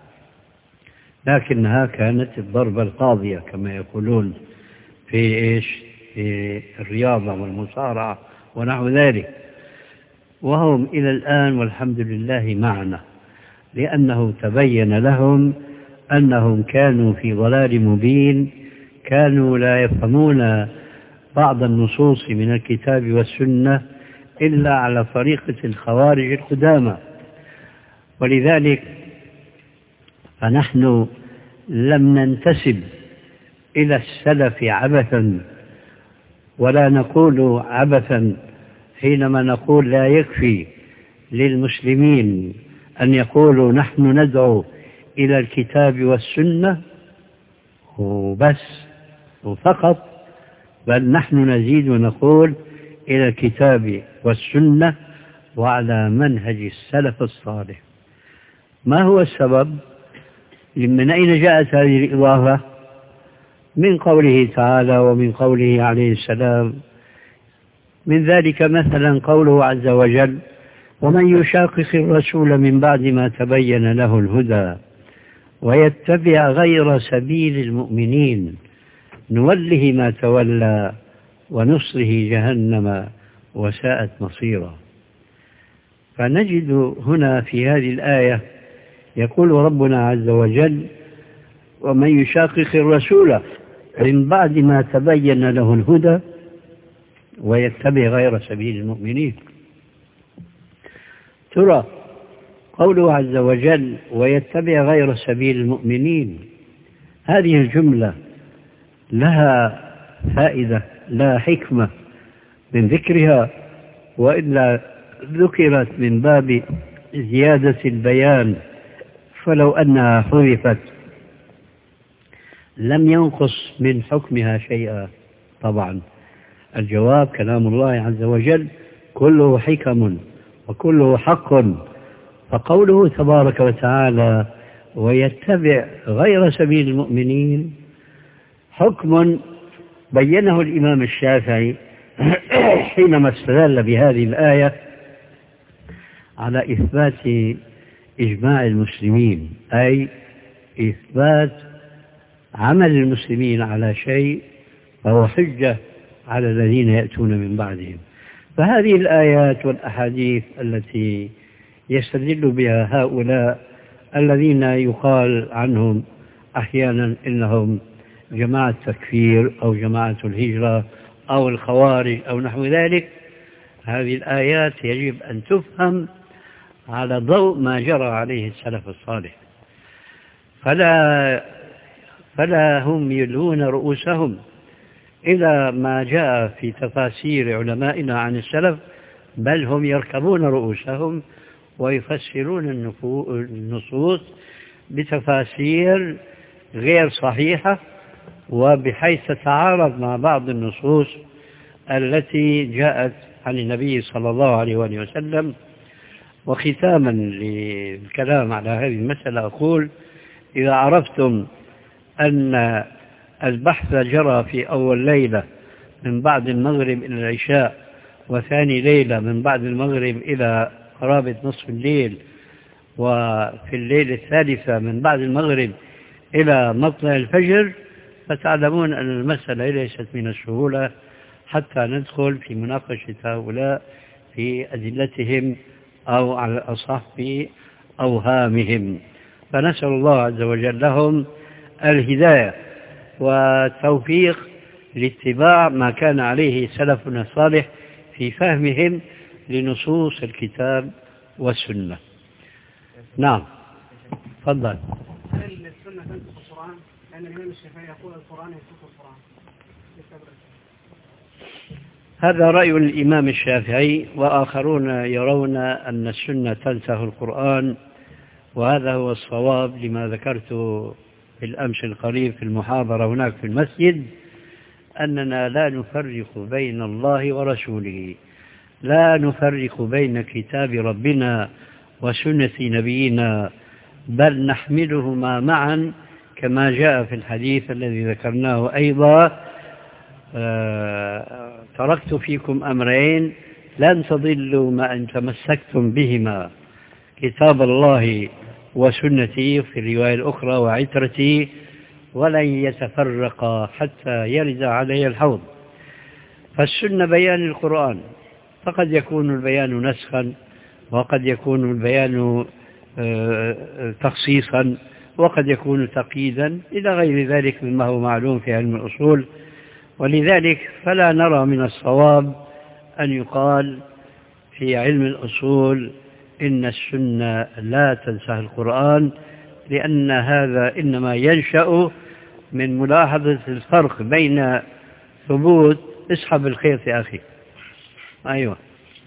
لكنها كانت الضربة القاضية كما يقولون في إيش في الرياضة والمصارعة ونحو ذلك، وهم إلى الآن والحمد لله معنا. لأنه تبين لهم أنهم كانوا في ضلال مبين، كانوا لا يفهمون بعض النصوص من الكتاب والسنة إلا على طريقة الخوارج القدامى. ولذلك فنحن لم ننتسب إلى السلف عبثا، ولا نقول عبثا حينما نقول لا يكفي للمسلمين أن يقولوا نحن ندعو إلى الكتاب والسنة وبس وفقط، بل نحن نزيد ونقول إلى الكتاب والسنة وعلى منهج السلف الصالح. ما هو السبب؟ من أين جاءت هذه الإضافة؟ من قوله تعالى ومن قوله عليه السلام. من ذلك مثلا قوله عز وجل: ومن يشاقق الرسول من بعد ما تبين له الهدى ويتبع غير سبيل المؤمنين نوله ما تولى ونصره جهنم وساءت مصيرا. فنجد هنا في هذه الآية يقول ربنا عز وجل: ومن يشاقق الرسول من بعد ما تبين له الهدى ويتبع غير سبيل المؤمنين. ترى قوله عز وجل ويتبع غير سبيل المؤمنين، هذه الجملة لها فائدة، لها حكمة من ذكرها، وإلا ذكرت من باب زيادة البيان، فلو أنها حذفت لم ينقص من حكمها شيئا. طبعا الجواب كلام الله عز وجل كله حكم وكله حق، فقوله تبارك وتعالى ويتبع غير سبيل المؤمنين حكم بينه الإمام الشافعي حينما استدل بهذه الآية على إثبات إجماع المسلمين، أي إثبات عمل المسلمين على شيء فهو حجة على الذين يأتون من بعدهم. فهذه الآيات والأحاديث التي يستدل بها هؤلاء الذين يقال عنهم أحيانا إنهم جماعة تكفير أو جماعة الهجرة أو الخوارج أو نحو ذلك، هذه الآيات يجب أن تفهم على ضوء ما جرى عليه السلف الصالح، فلا فلا هم يلهون رؤوسهم إلى ما جاء في تفاسير علمائنا عن السلف، بل هم يركبون رؤوسهم ويفسرون النصوص بتفاسير غير صحيحة وبحيث تتعارض مع بعض النصوص التي جاءت عن النبي صلى الله عليه وآله وسلم. وختاما للكلام على هذه المسألة أقول: إذا عرفتم أن البحث جرى في أول ليلة من بعد المغرب إلى العشاء، وثاني ليلة من بعد المغرب إلى قرابة نصف الليل، وفي الليلة الثالثة من بعد المغرب إلى مطلع الفجر، فتعلمون أن المسألة ليست من السهولة حتى ندخل في مناقشة هؤلاء في أدلتهم أو على الأصح في أوهامهم. فنسأل الله عز وجل لهم الهداية والتوفيق لاتباع ما كان عليه سلفنا الصالح في فهمهم لنصوص الكتاب والسنة. نعم، تفضل. هل السنة تنسخ القرآن؟ لأن الإمام الشافعي يقول القرآن ينسخ القرآن. هذا رأي الإمام الشافعي، وآخرون يرون أن السنة تنسخ القرآن، وهذا هو الصواب لما ذكرت في الأمس القريب في المحاضرة هناك في المسجد، أننا لا نفرق بين الله ورسوله، لا نفرق بين كتاب ربنا وسنة نبينا، بل نحملهما معا كما جاء في الحديث الذي ذكرناه أيضا: آه تركت فيكم أمرين لن تضلوا ما أن تمسكتم بهما، كتاب الله وسنتي، في الرواية الأخرى وعترتي، ولن يتفرقا حتى يرد علي الحوض. فالسنة بيان القرآن، فقد يكون البيان نسخا وقد يكون البيان تخصيصا وقد يكون تقييدا إلى غير ذلك مما هو معلوم في علم الأصول. ولذلك فلا نرى من الصواب أن يقال في علم الأصول إن السنة لا تنسخ القرآن، لأن هذا إنما ينشأ من ملاحظة الفرق بين ثبوت اسحب الخيط يا أخي أيوة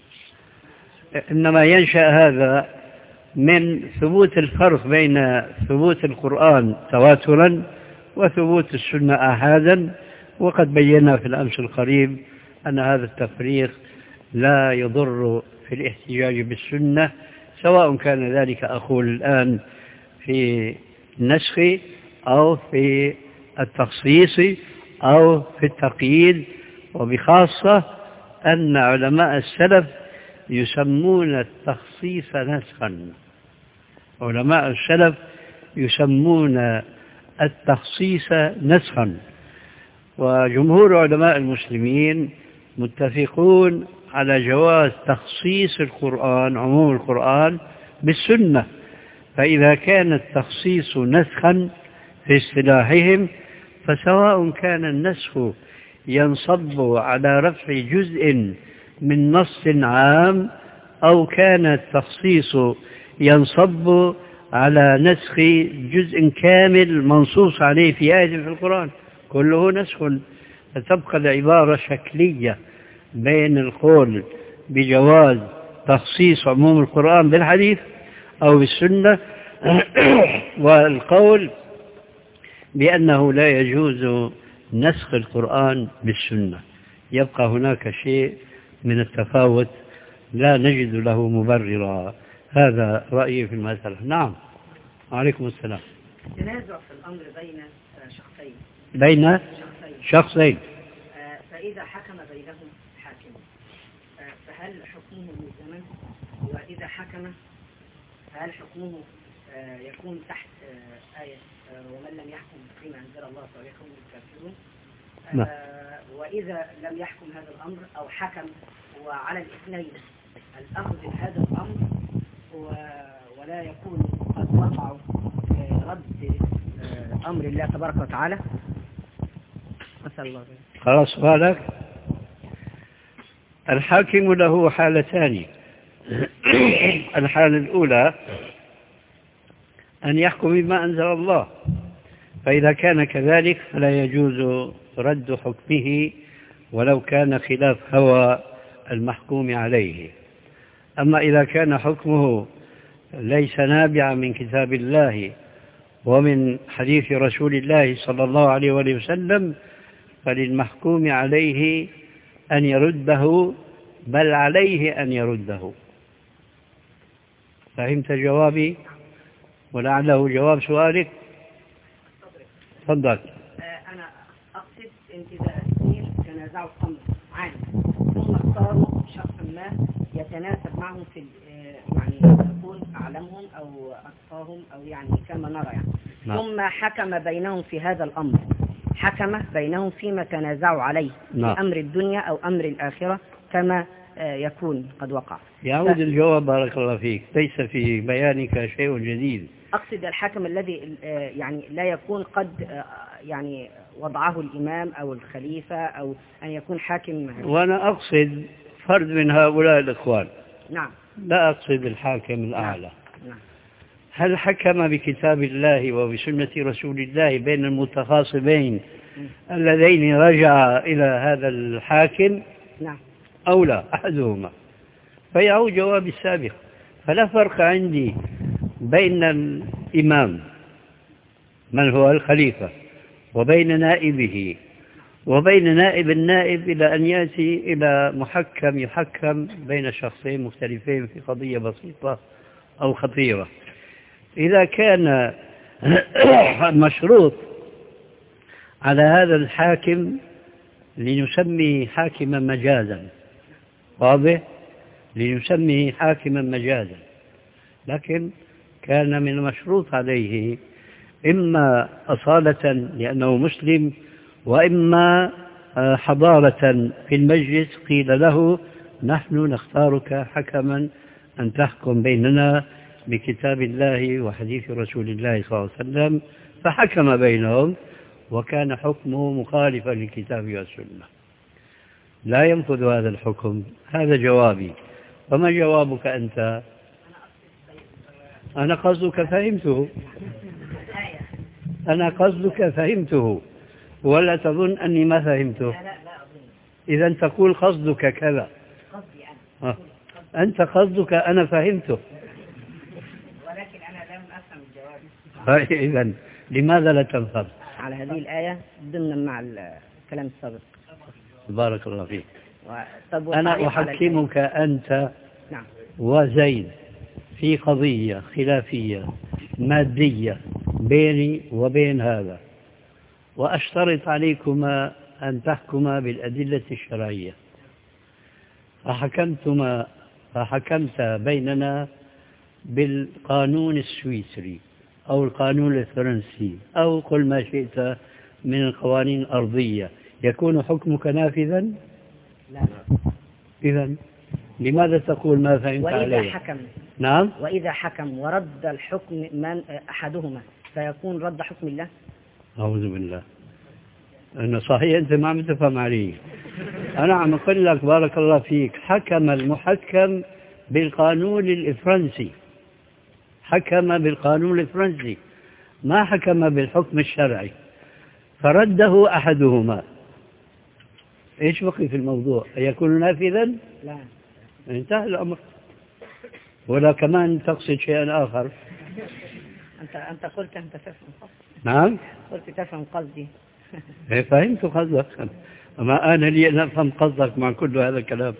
إنما ينشأ هذا من ثبوت الفرق بين ثبوت القرآن تواترا وثبوت السنة آحادا، وقد بينا في الأمس القريب أن هذا التفريق لا يضر في الاحتجاج بالسنة، سواء كان ذلك أقول الآن في النسخ أو في التخصيص أو في التقييد. وبخاصة أن علماء السلف يسمون التخصيص نسخا، علماء السلف يسمون التخصيص نسخا، وجمهور علماء المسلمين متفقون على جواز تخصيص القرآن عموم القرآن بالسنة. فإذا كان التخصيص نسخا في اصطلاحهم فسواء كان النسخ ينصب على رفع جزء من نص عام أو كان التخصيص ينصب على نسخ جزء كامل منصوص عليه في آية في القرآن، كله نسخ. فتبقى العبارة شكلية بين القول بجواز تخصيص عموم القرآن بالحديث أو بالسنة والقول بأنه لا يجوز نسخ القرآن بالسنة. يبقى هناك شيء من التفاوت لا نجد له مبررا. هذا رأيي في المسألة. نعم عليكم السلام. التنازع في الأمر بين شخصين بين شخصين فإذا حكم بينهم حاكم فهل حكمه ملزما؟ وإذا حكم فهل حكمه يكون تحت آية ومن لم يحكم بما أنزل الله فليحكم الكافرون؟ وإذا لم يحكم هذا الأمر أو حكم وعلى الاثنين الأخذ بهذا الأمر ولا يكون قد وقعوا رد أمر الله تبارك وتعالى. أسأل الله. خلاص سؤالك. الحاكم له حالتان. الحالة الأولى أن يحكم بما أنزل الله، فإذا كان كذلك فلا يجوز رد حكمه ولو كان خلاف هوى المحكوم عليه. أما إذا كان حكمه ليس نابعا من كتاب الله ومن حديث رسول الله صلى الله عليه وآله وسلم فللمحكوم عليه أن يرده، بل عليه أن يرده. فهمت جوابي ولعله جواب سؤالك؟ تفضل. أنا أقصد انتظار اثنين تنازعوا الأمر عام ثم اختاروا شخصا ما يتناسب معهم في يعني يكون أعلمهم أو أكثرهم أو يعني كما نرى يعني. نعم. ثم حكم بينهم في هذا الأمر، حكم بينهم فيما تنازعوا عليه. نعم. في أمر الدنيا أو أمر الآخرة كما يكون قد وقع. يعود ف... الجواب بارك الله فيك، ليس في بيانك شيء جديد. أقصد الحكم الذي يعني لا يكون قد يعني وضعه الإمام أو الخليفة أو أن يكون حاكم. وأنا أقصد فرد من هؤلاء الإخوان. نعم. لا أقصد الحاكم الأعلى. نعم. هل حكم بكتاب الله وبسنة رسول الله بين المتخاصمين اللذين رجع إلى هذا الحاكم؟ نعم. أو لا أحدهما؟ فيعود جواب السابق. فلا فرق عندي بين الإمام من هو الخليفة وبين نائبه وبين نائب النائب إلى أن يأتي إلى محكم يحكم بين شخصين مختلفين في قضية بسيطة أو خطيرة. إذا كان المشروط على هذا الحاكم لنسميه حاكما مجازا، واضح؟ لنسميه حاكما مجازا، لكن كان من المشروط عليه إما أصالة لأنه مسلم وإما حضارة في المجلس قيل له نحن نختارك حكما أن تحكم بيننا بكتاب الله وحديث رسول الله صلى الله عليه وسلم فحكم بينهم وكان حكمه مخالفا للكتاب والسنة، لا ينفذ هذا الحكم. هذا جوابي. وما جوابك أنت؟ أنا قصدك فهمته، أنا قصدك فهمته، ولا تظن أني ما فهمته؟ إذا تقول قصدك كذا. آه. أنت قصدك أنا فهمته، ولكن أنا لم أفهم الجواب. إذا لماذا لا تنفذ على هذه الآية ضمنا مع الكلام السابق؟ بارك الله فيك. طب أنا أحكمك أنت نعم. وزيد في قضية خلافية مادية بيني وبين هذا، وأشترط عليكما أن تحكما بالأدلة الشرعية، فحكمتما فحكمت بيننا بالقانون السويسري أو القانون الفرنسي أو قل ما شئت من القوانين الأرضية، يكون حكمك نافذا؟ لا. إذن لماذا تقول ما فهمت عليه؟ وإذا حكم نعم. وإذا حكم ورد الحكم من أحدهما فيكون رد حكم الله؟ أعوذ بالله. أنا صحيح أنت ما عم تفهم علي. أنا عم أقول لك بارك الله فيك، حكم المحكم بالقانون الفرنسي، حكم بالقانون الفرنسي، ما حكم بالحكم الشرعي، فرده أحدهما. إيش بقي في الموضوع؟ يكون نافذا؟ لا. انتهى الأمر. ولا كمان تقصد شيئا آخر؟ أنت أنت قلت أنت تفهم قصدي. نعم. قلت تفهم قصدي. فهمت قصدك، أما أنا لي أن أفهم قصدك مع كل هذا الكلام.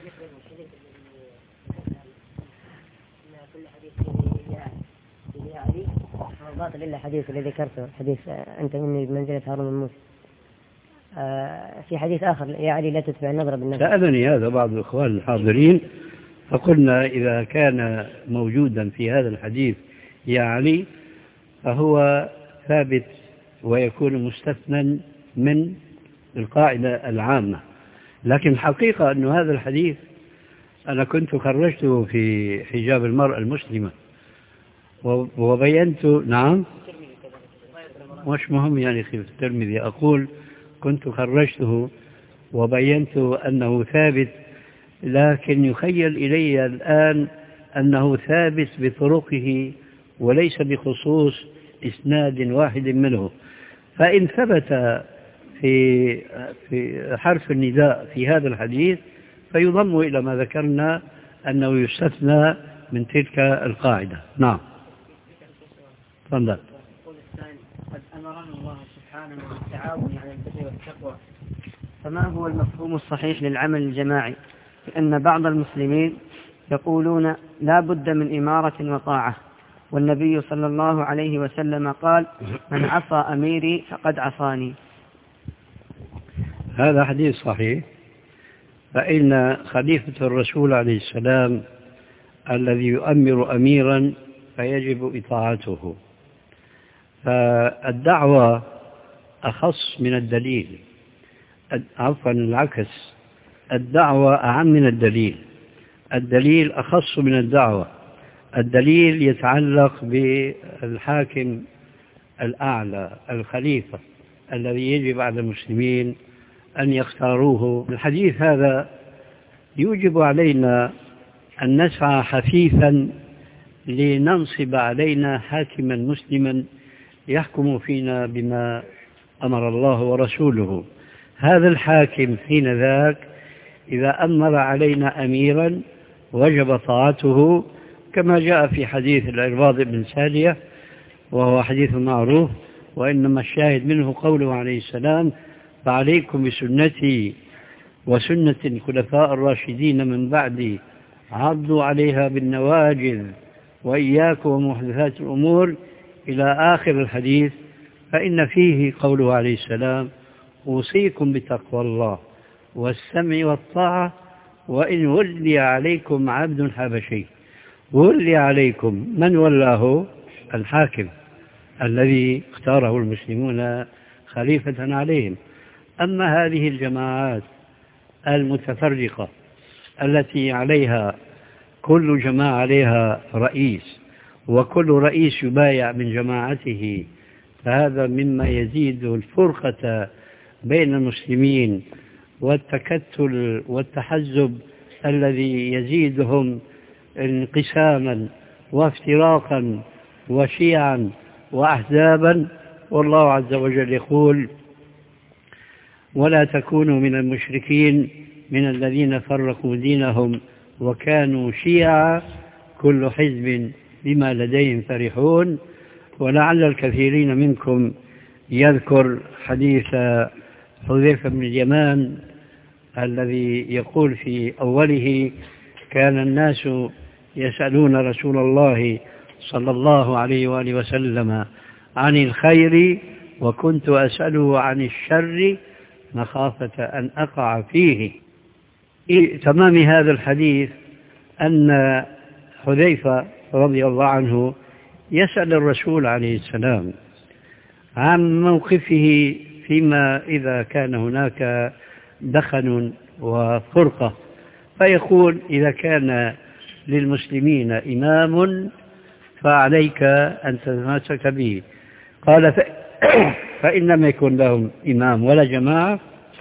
باطل إلا حديث الذي ذكرته، حديث أنت مني بمنزلة هارون بن موسى. في حديث آخر يا علي لا تتبع النظر بالنظر. سألني هذا بعض الإخوان الحاضرين فقلنا إذا كان موجودا في هذا الحديث يا علي فهو ثابت ويكون مستثنى من القاعدة العامة، لكن الحقيقة أن هذا الحديث أنا كنت خرجته في حجاب المرأة المسلمة وبينت. نعم مش مهم يعني في الترمذي، أقول كنت خرجته وبينت أنه ثابت، لكن يخيل إلي الآن أنه ثابت بطرقه وليس بخصوص إسناد واحد منه. فإن ثبت في في حرف النداء في هذا الحديث فيضم إلى ما ذكرنا أنه يستثنى من تلك القاعدة. نعم تفضل. قد أمرنا الله سبحانه بالتعاون على البر والتقوى، فما هو المفهوم الصحيح للعمل الجماعي؟ لأن بعض المسلمين يقولون لا بد من إمارة وطاعة، والنبي صلى الله عليه وسلم قال من عصى أميري فقد عصاني. هذا حديث صحيح، فإن خليفة الرسول عليه السلام الذي يؤمر أميرا فيجب إطاعته، فالدعوة أخص من الدليل، عفوا العكس، الدعوة أعم من الدليل، الدليل أخص من الدعوة. الدليل يتعلق بالحاكم الأعلى الخليفة الذي يجب على المسلمين أن يختاروه. الحديث هذا يوجب علينا أن نسعى حثيثا لننصب علينا حاكما مسلما يحكم فينا بما أمر الله ورسوله. هذا الحاكم حين ذاك إذا أمر علينا أميرا وجب طاعته، كما جاء في حديث العرباض بن سارية وهو حديث معروف، وإنما الشاهد منه قوله عليه السلام فعليكم بسنتي وسنة الخلفاء الراشدين من بعدي عضوا عليها بالنواجذ وإياكم ومحدثات الأمور إلى آخر الحديث. فإن فيه قوله عليه السلام أوصيكم بتقوى الله والسمع والطاعة وإن ولي عليكم عبد حبشي. ولي عليكم، من ولاه؟ الحاكم الذي اختاره المسلمون خليفة عليهم. أما هذه الجماعات المتفرقة التي عليها كل جماعة عليها رئيس وكل رئيس يبايع من جماعته، فهذا مما يزيد الفرقة بين المسلمين والتكتل والتحزب الذي يزيدهم انقساما وافتراقا وشيعا وأحزابا. والله عز وجل يقول: ولا تكونوا من المشركين من الذين فرقوا دينهم وكانوا شيعا كل حزب بما لديهم فرحون. ولعل الكثيرين منكم يذكر حديث حذيفة بن اليمان الذي يقول في أوله: كان الناس يسألون رسول الله صلى الله عليه وآله وسلم عن الخير وكنت أسأله عن الشر مخافة أن أقع فيه. تمام هذا الحديث أن حذيفة رضي الله عنه يسأل الرسول عليه السلام عن موقفه فيما إذا كان هناك دخن وفرقة، فيقول: إذا كان للمسلمين إمام فعليك أن تتمسك به. قال: فإن لم يكن لهم إمام ولا جماعة،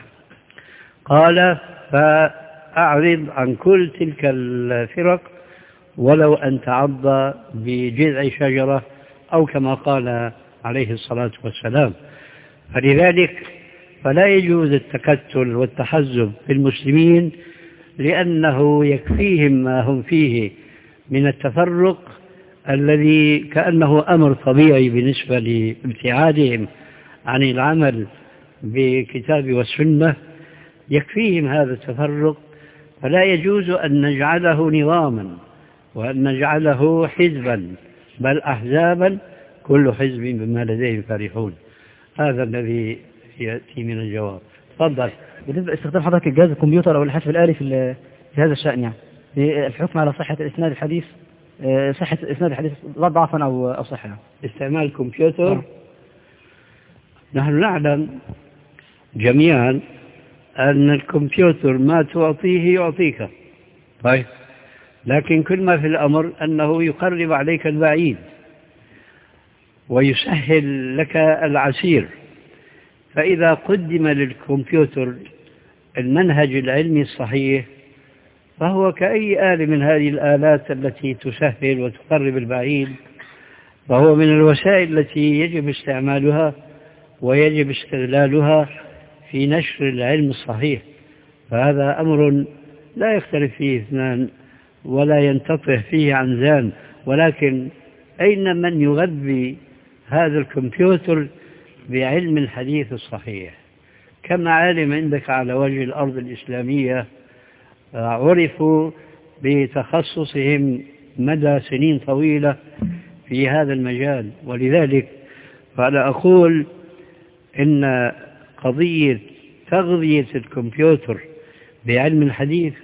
قال: فأعرض عن كل تلك الفرق ولو أن تعض بجذع شجرة، أو كما قال عليه الصلاة والسلام. فلذلك فلا يجوز التكتل والتحزب في المسلمين، لأنه يكفيهم ما هم فيه من التفرق الذي كأنه أمر طبيعي بالنسبة لابتعادهم عن العمل بالكتاب والسنة. يكفيهم هذا التفرق، فلا يجوز أن نجعله نظاما وأن نجعله حزبا، بل أحزابا كل حزب بما لديهم فرحون. هذا الذي يأتي من الجواب. تفضل. بالنسبة لاستخدام حضرتك الجهاز الكمبيوتر أو الحاسب الآلي في هذا الشأن، يعني الحكم على صحة إسناد الحديث، صحة إسناد الحديث لا ضعفا أو أو صحة. استعمال الكمبيوتر أه. نحن نعلم جميعا أن الكمبيوتر ما تعطيه يعطيك، طيب، لكن كل ما في الأمر أنه يقرب عليك البعيد ويسهل لك العسير. فإذا قدم للكمبيوتر المنهج العلمي الصحيح فهو كأي آلة من هذه الآلات التي تسهل وتقرب البعيد، فهو من الوسائل التي يجب استعمالها ويجب استغلالها في نشر العلم الصحيح. فهذا أمر لا يختلف فيه اثنان ولا ينتطه فيه عنزان، ولكن أين من يغذي هذا الكمبيوتر بعلم الحديث الصحيح؟ كم عالم عندك على وجه الأرض الإسلامية عرفوا بتخصصهم مدى سنين طويلة في هذا المجال؟ ولذلك فأنا أقول إن قضية تغذية الكمبيوتر بعلم الحديث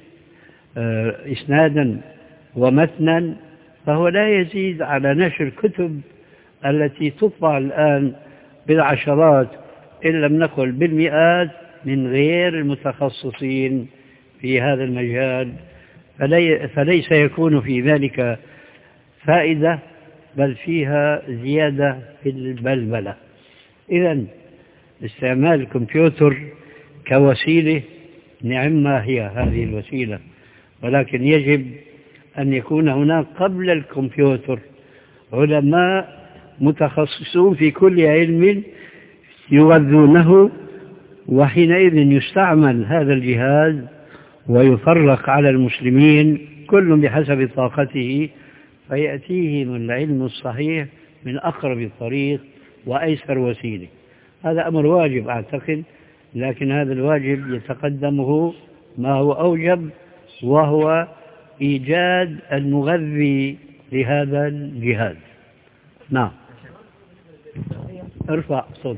إسنادا ومتنا فهو لا يزيد على نشر كتب التي تطبع الآن بالعشرات إن لم نقل بالمئات من غير المتخصصين في هذا المجال، فلي فليس يكون في ذلك فائدة بل فيها زيادة في البلبلة. إذن استعمال الكمبيوتر كوسيلة نعم ما هي هذه الوسيلة، ولكن يجب أن يكون هناك قبل الكمبيوتر علماء متخصصون في كل علم يغذونه، وحينئذ يستعمل هذا الجهاز ويفرق على المسلمين كل بحسب طاقته، فيأتيهم العلم الصحيح من أقرب طريق وأيسر وسيلة. هذا أمر واجب أعتقد، لكن هذا الواجب يتقدمه ما هو أوجب، وهو إيجاد المغذي لهذا الجهاز. نعم. ارفع صوت.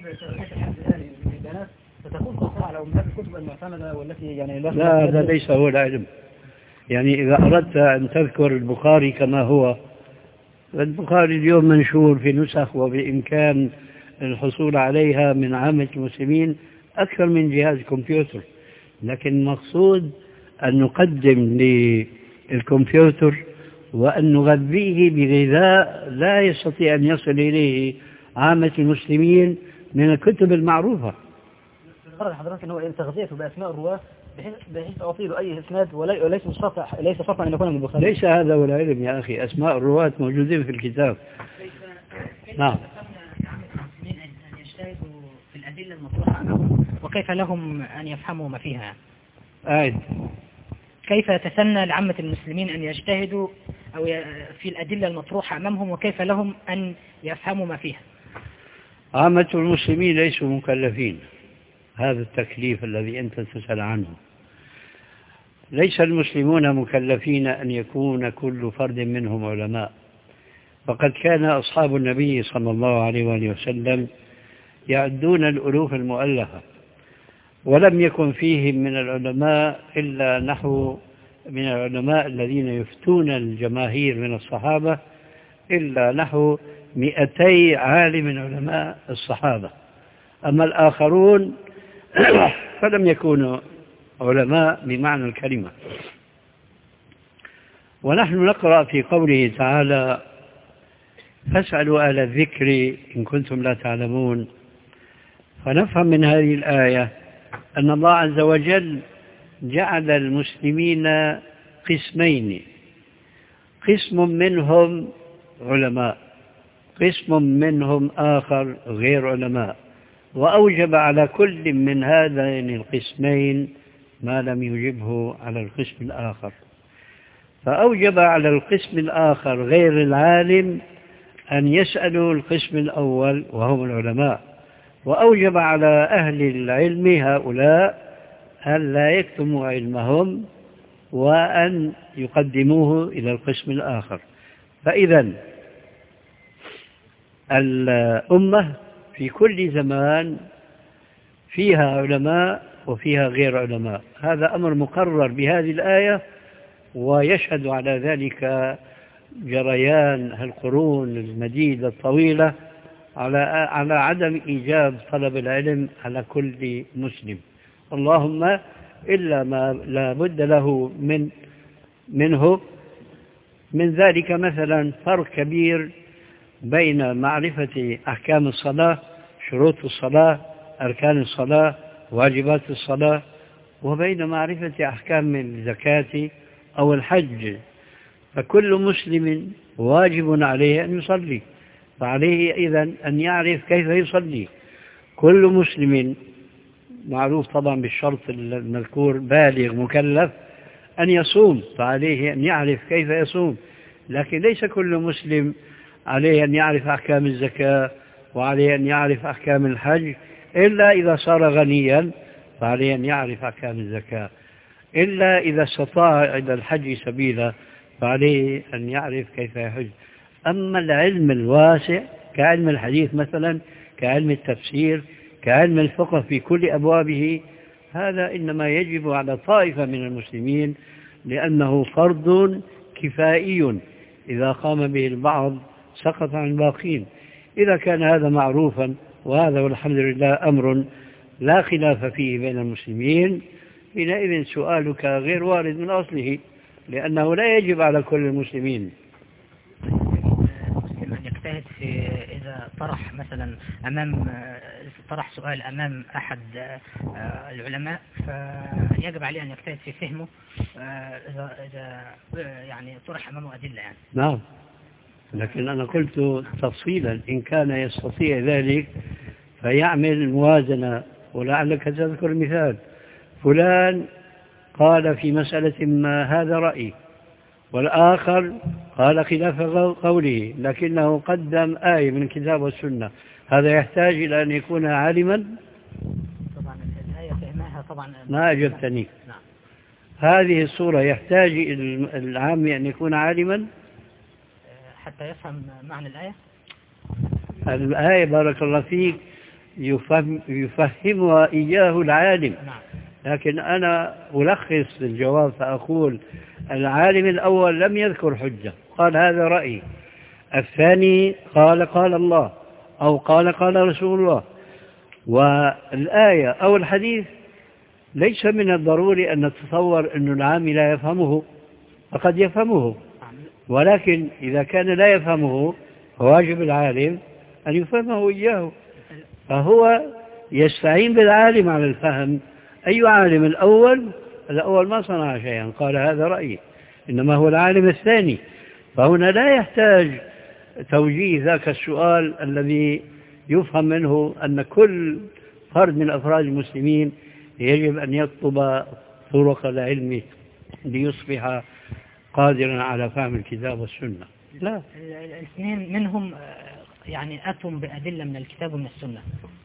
ستكون على أمهات الكتب المعتمدة والتي يعني لا، هذا ليس هو العلم. يعني إذا أردت أن تذكر البخاري كما هو، البخاري اليوم منشور في نسخ وبإمكان الحصول عليها من عامة المسلمين أكثر من جهاز كمبيوتر، لكن المقصود أن نقدم للكمبيوتر وأن نغذيه بغذاء لا يستطيع أن يصل إليه عامة المسلمين من الكتب المعروفة. فرض حضرتك أنه تغذيته بأسماء الرواة بحيث, بحيث أعطيه أي إسناد وليس شرطا ليس شرطا أن يكون من البخاري. ليس هذا ولا علم يا أخي، أسماء الرواة موجودين في الكتاب. نعم. أن يجتهدوا في الأدلة المطروحة أمامهم وكيف لهم أن يفهموا ما فيها؟ آه. كيف يتسنى لعامة المسلمين أن يجتهدوا أو في الأدلة المطروحة أمامهم وكيف لهم أن يفهموا ما فيها؟ عامة المسلمين ليسوا مكلفين هذا التكليف الذي أنت تسأل عنه. ليس المسلمون مكلفين أن يكون كل فرد منهم علماء، فقد كان أصحاب النبي صلى الله عليه وآله وسلم يعدون الألوف المؤلفة، ولم يكن فيهم من العلماء إلا نحو من العلماء الذين يفتون الجماهير من الصحابة إلا نحو مئتي عالم من علماء الصحابة. أما الآخرون فلم يكونوا علماء بمعنى الكلمة. ونحن نقرأ في قوله تعالى فاسألوا أهل الذكر إن كنتم لا تعلمون، فنفهم من هذه الآية أن الله عز وجل جعل المسلمين قسمين، قسم منهم علماء، قسم منهم آخر غير علماء، وأوجب على كل من هذين القسمين ما لم يجبه على القسم الآخر. فأوجب على القسم الآخر غير العالم أن يسألوا القسم الأول وهم العلماء، وأوجب على أهل العلم هؤلاء أن لا يكتموا علمهم وأن يقدموه إلى القسم الآخر. فإذا الأمة في كل زمان فيها علماء وفيها غير علماء، هذا أمر مقرر بهذه الآية، ويشهد على ذلك جريان القرون المديدة الطويلة على على عدم إيجاب طلب العلم على كل مسلم، اللهم إلا ما لا بد له من منه. من ذلك مثلا فرق كبير بين معرفة أحكام الصلاة، شروط الصلاة، أركان الصلاة، واجبات الصلاة، وبين معرفة أحكام الزكاة أو الحج. فكل مسلم واجب عليه أن يصلي، فعليه إذن أن يعرف كيف يصلي. كل مسلم معروف طبعا بالشرط المذكور بالغ مكلف أن يصوم، فعليه أن يعرف كيف يصوم. لكن ليس كل مسلم عليه أن يعرف أحكام الزكاة وعليه أن يعرف أحكام الحج، إلا إذا صار غنيا فعليه أن يعرف أحكام الزكاة، إلا إذا استطاع إلى الحج سبيلا فعليه أن يعرف كيف يحج. أما العلم الواسع كعلم الحديث مثلا، كعلم التفسير، كعلم الفقه في كل أبوابه، هذا إنما يجب على طائفة من المسلمين، لأنه فرض كفائي إذا قام به البعض سقط عن الباقين. إذا كان هذا معروفا، وهذا والحمد لله أمر لا خلاف فيه بين المسلمين، حينئذ سؤالك غير وارد من أصله، لأنه لا يجب على كل المسلمين. المسلم أن يجتهد في إذا طرح مثلا أمام طرح سؤال أمام أحد العلماء، فيجب عليه أن يجتهد في فهمه إذا إذا يعني طرح أمامه أدلة يعني. نعم، لكن أنا قلت تفصيلا إن كان يستطيع ذلك فيعمل موازنة. ولعلك تذكر مثال، فلان قال في مسألة ما هذا رأي، والآخر قال خلاف قوله، لكنه قدم آية من الكتاب والسنة، هذا يحتاج إلى أن يكون عالما؟ طبعا الآية فهمها طبعا ما أجبتني. نعم. هذه الصورة يحتاج العام أن يكون عالما حتى يفهم معنى الآية. الآية بارك الله فيك يفهم يفهمها إياه العالم. نعم. لكن أنا ألخص الجواب فأقول العالم الأول لم يذكر حجة، قال هذا رأيي، الثاني قال قال الله أو قال قال رسول الله، والآية أو الحديث ليس من الضروري أن نتصور أن العام لا يفهمه، فقد يفهمه. ولكن إذا كان لا يفهمه فواجب العالم أن يفهمه إياه، فهو يستعين بالعالم على الفهم. أي عالم؟ الأول الأول ما صنع شيئا قال هذا رأيي، إنما هو العالم الثاني، فهنا لا يحتاج توجيه ذاك السؤال الذي يفهم منه أن كل فرد من أفراد المسلمين يجب أن يطلب طرق العلم ليصبح قادرا على فهم الكتاب والسنة. لا، الاثنين منهم يعني أتوا بأدلة من الكتاب ومن السنة،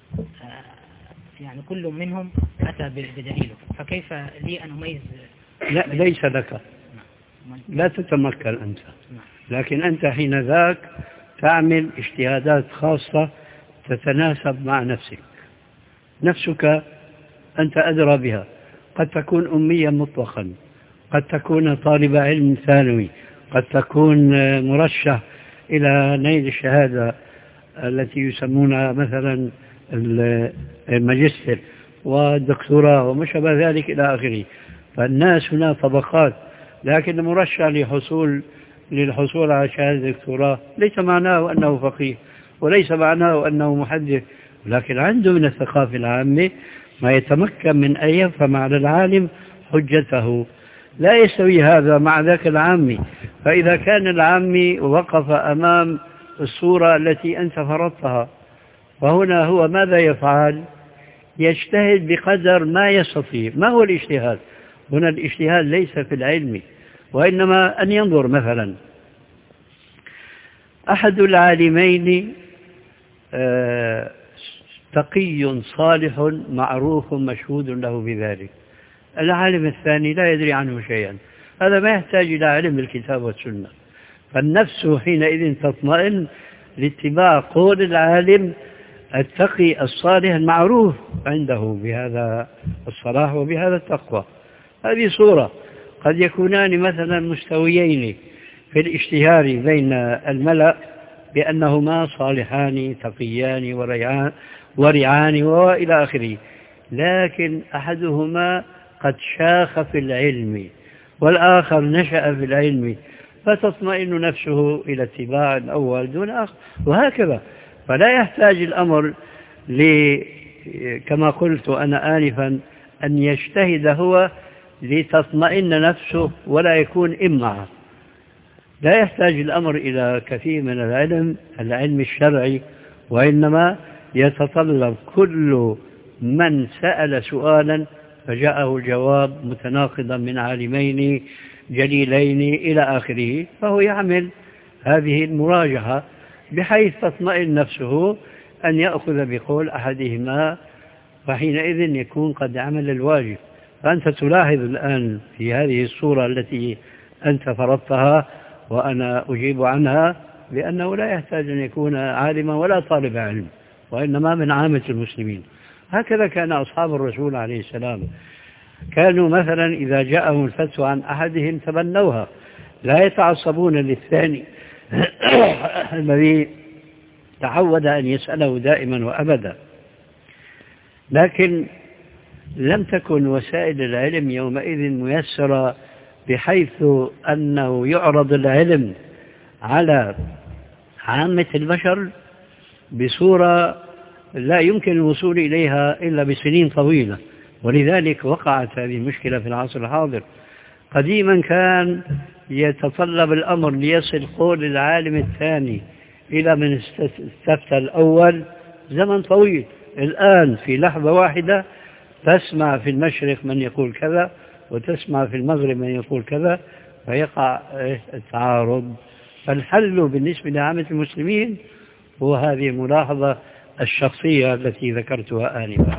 يعني كل منهم أتى بدليله، فكيف لي أن أميز؟ لا، ليس لك، لا تتمكن أنت، لكن أنت حين ذاك تعمل اجتهادات خاصة تتناسب مع نفسك. نفسك أنت أدرى بها، قد تكون أميا مطلقا، قد تكون طالب علم ثانوي، قد تكون مرشح إلى نيل الشهادة التي يسمونها مثلا الماجستير والدكتوراه وما شابه ذلك إلى آخره. فالناس هنا طبقات، لكن مرشح لحصول للحصول على شهادة الدكتوراه ليس معناه أنه فقيه وليس معناه أنه محدث، لكن عنده من الثقافة العامة ما يتمكن من أن يفهم على العالم حجته. لا يستوي هذا مع ذاك العامي. فإذا كان العامي وقف أمام الصورة التي أنت فرضتها، فهنا هو ماذا يفعل؟ يجتهد بقدر ما يستطيع. ما هو الاجتهاد؟ هنا الاجتهاد ليس في العلم، وإنما أن ينظر. مثلا أحد العالمين آه تقي صالح معروف مشهود له بذلك، العالم الثاني لا يدري عنه شيئا، هذا ما يحتاج إلى علم الكتاب والسنة. فالنفس حينئذ تطمئن لاتباع قول العالم التقي الصالح المعروف عنده بهذا الصلاح وبهذا التقوى. هذه صورة. قد يكونان مثلا مستويين في الاشتهار بين الملأ بأنهما صالحان تقيان وريعان ورعان وإلى آخره، لكن أحدهما قد شاخ في العلم والآخر نشأ في العلم، فتطمئن نفسه إلى اتباع الأول دون آخر، وهكذا. فلا يحتاج الأمر كما قلت أنا آنفا أن يجتهد هو لتطمئن نفسه ولا يكون إمعة. لا يحتاج الأمر إلى كثير من العلم العلم الشرعي، وإنما يتطلب كل من سأل سؤالا فجاءه الجواب متناقضا من عالمين جليلين إلى آخره، فهو يعمل هذه المراجعة بحيث تطمئن نفسه أن يأخذ بقول أحدهما، فحينئذ يكون قد عمل الواجب. فأنت تلاحظ الآن في هذه الصورة التي أنت فرضتها وأنا أجيب عنها بأنه لا يحتاج أن يكون عالما ولا طالب علم، وإنما من عامة المسلمين. هكذا كان أصحاب الرسول عليه السلام، كانوا مثلا إذا جاءهم الفتوى عن أحدهم تبنوها، لا يتعصبون للثاني الذي تعود أن يسأله دائما وأبدا. لكن لم تكن وسائل العلم يومئذ ميسرة بحيث أنه يعرض العلم على عامة البشر بصورة لا يمكن الوصول إليها إلا بسنين طويلة، ولذلك وقعت هذه المشكلة في العصر الحاضر. قديما كان يتطلب الأمر ليصل قول العالم الثاني إلى من استفتى الأول زمن طويل. الآن في لحظة واحدة تسمع في المشرق من يقول كذا وتسمع في المغرب من يقول كذا، فيقع التعارض. فالحل بالنسبة لعامة المسلمين هو هذه الملاحظة الشخصية التي ذكرتها آنفا.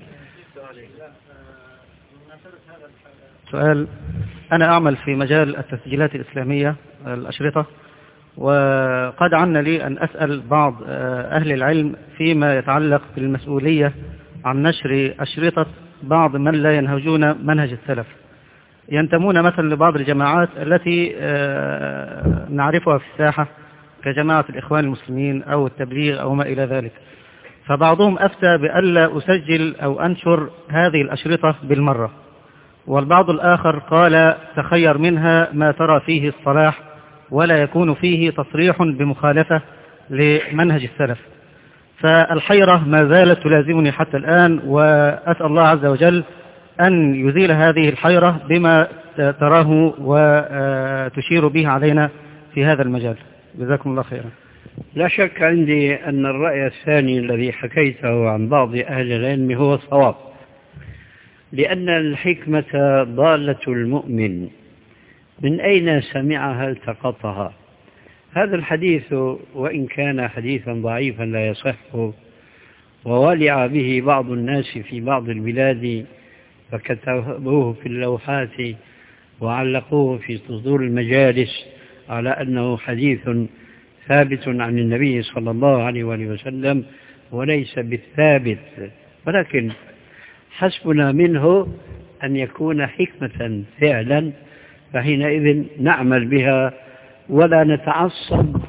سؤال: أنا أعمل في مجال التسجيلات الإسلامية الأشرطة، وقد عنا لي أن أسأل بعض أهل العلم فيما يتعلق بالمسؤولية عن نشر أشرطة بعض من لا ينهجون منهج السلف، ينتمون مثلا لبعض الجماعات التي نعرفها في الساحة كجماعة الإخوان المسلمين أو التبليغ أو ما إلى ذلك. فبعضهم أفتى بألا أسجل أو أنشر هذه الأشرطة بالمرة، والبعض الآخر قال تخير منها ما ترى فيه الصلاح ولا يكون فيه تصريح بمخالفة لمنهج السلف. فالحيرة ما زالت تلازمني حتى الآن، وأسأل الله عز وجل أن يزيل هذه الحيرة بما تراه وتشير به علينا في هذا المجال. جزاكم الله خيرا. لا شك عندي أن الرأي الثاني الذي حكيته عن بعض أهل العلم هو الصواب، لأن الحكمة ضالة المؤمن، من أين سمعها التقطها. هذا الحديث وإن كان حديثا ضعيفا لا يصح، وولع به بعض الناس في بعض البلاد فكتبوه في اللوحات وعلقوه في صدور المجالس على أنه حديث ثابت عن النبي صلى الله عليه وآله وسلم وليس بالثابت، ولكن حسبنا منه أن يكون حكمة فعلا، فحينئذ نعمل بها ولا نتعصب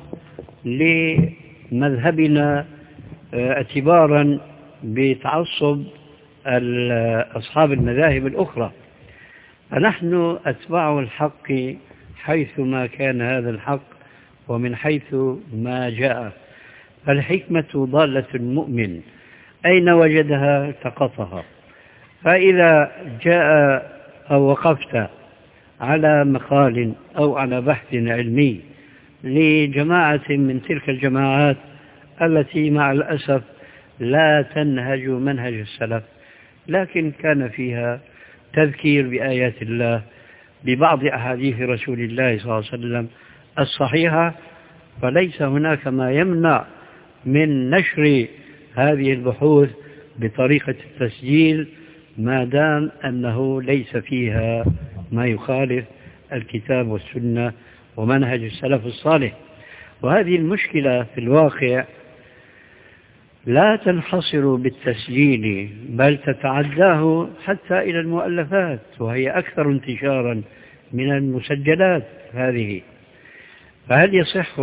لمذهبنا اعتبارا بتعصب أصحاب المذاهب الأخرى. فنحن أتباع الحق حيثما كان هذا الحق ومن حيث ما جاء. فالحكمة ضالة المؤمن، أين وجدها التقطها. فإذا جاء أو وقفت على مقال أو على بحث علمي لجماعة من تلك الجماعات التي مع الأسف لا تنهج منهج السلف، لكن كان فيها تذكير بآيات الله ببعض أحاديث رسول الله صلى الله عليه وسلم الصحيحة، فليس هناك ما يمنع من نشر هذه البحوث بطريقة التسجيل ما دام أنه ليس فيها ما يخالف الكتاب والسنة ومنهج السلف الصالح. وهذه المشكلة في الواقع لا تنحصر بالتسجيل، بل تتعداه حتى إلى المؤلفات، وهي أكثر انتشارا من المسجلات هذه. فهل يصح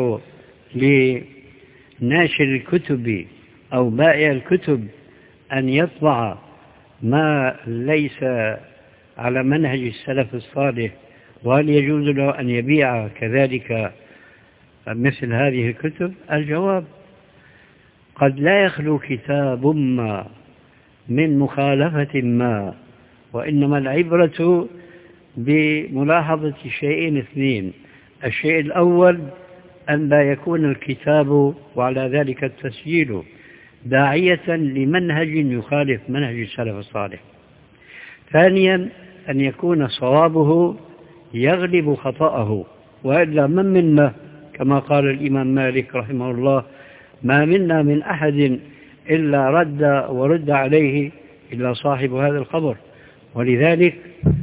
لناشر الكتب أو بائع الكتب أن يطبع ما ليس على منهج السلف الصالح؟ وهل يجوز له أن يبيع كذلك مثل هذه الكتب؟ الجواب: قد لا يخلو كتاب ما من مخالفة ما، وإنما العبرة بملاحظة شيئين اثنين. الشيء الأول أن لا يكون الكتاب وعلى ذلك التسجيل داعية لمنهج يخالف منهج السلف الصالح. ثانيا أن يكون صوابه يغلب خطأه، وإلا من منا كما قال الإمام مالك رحمه الله: ما منا من أحد إلا رد ورد عليه إلا صاحب هذا القبر. ولذلك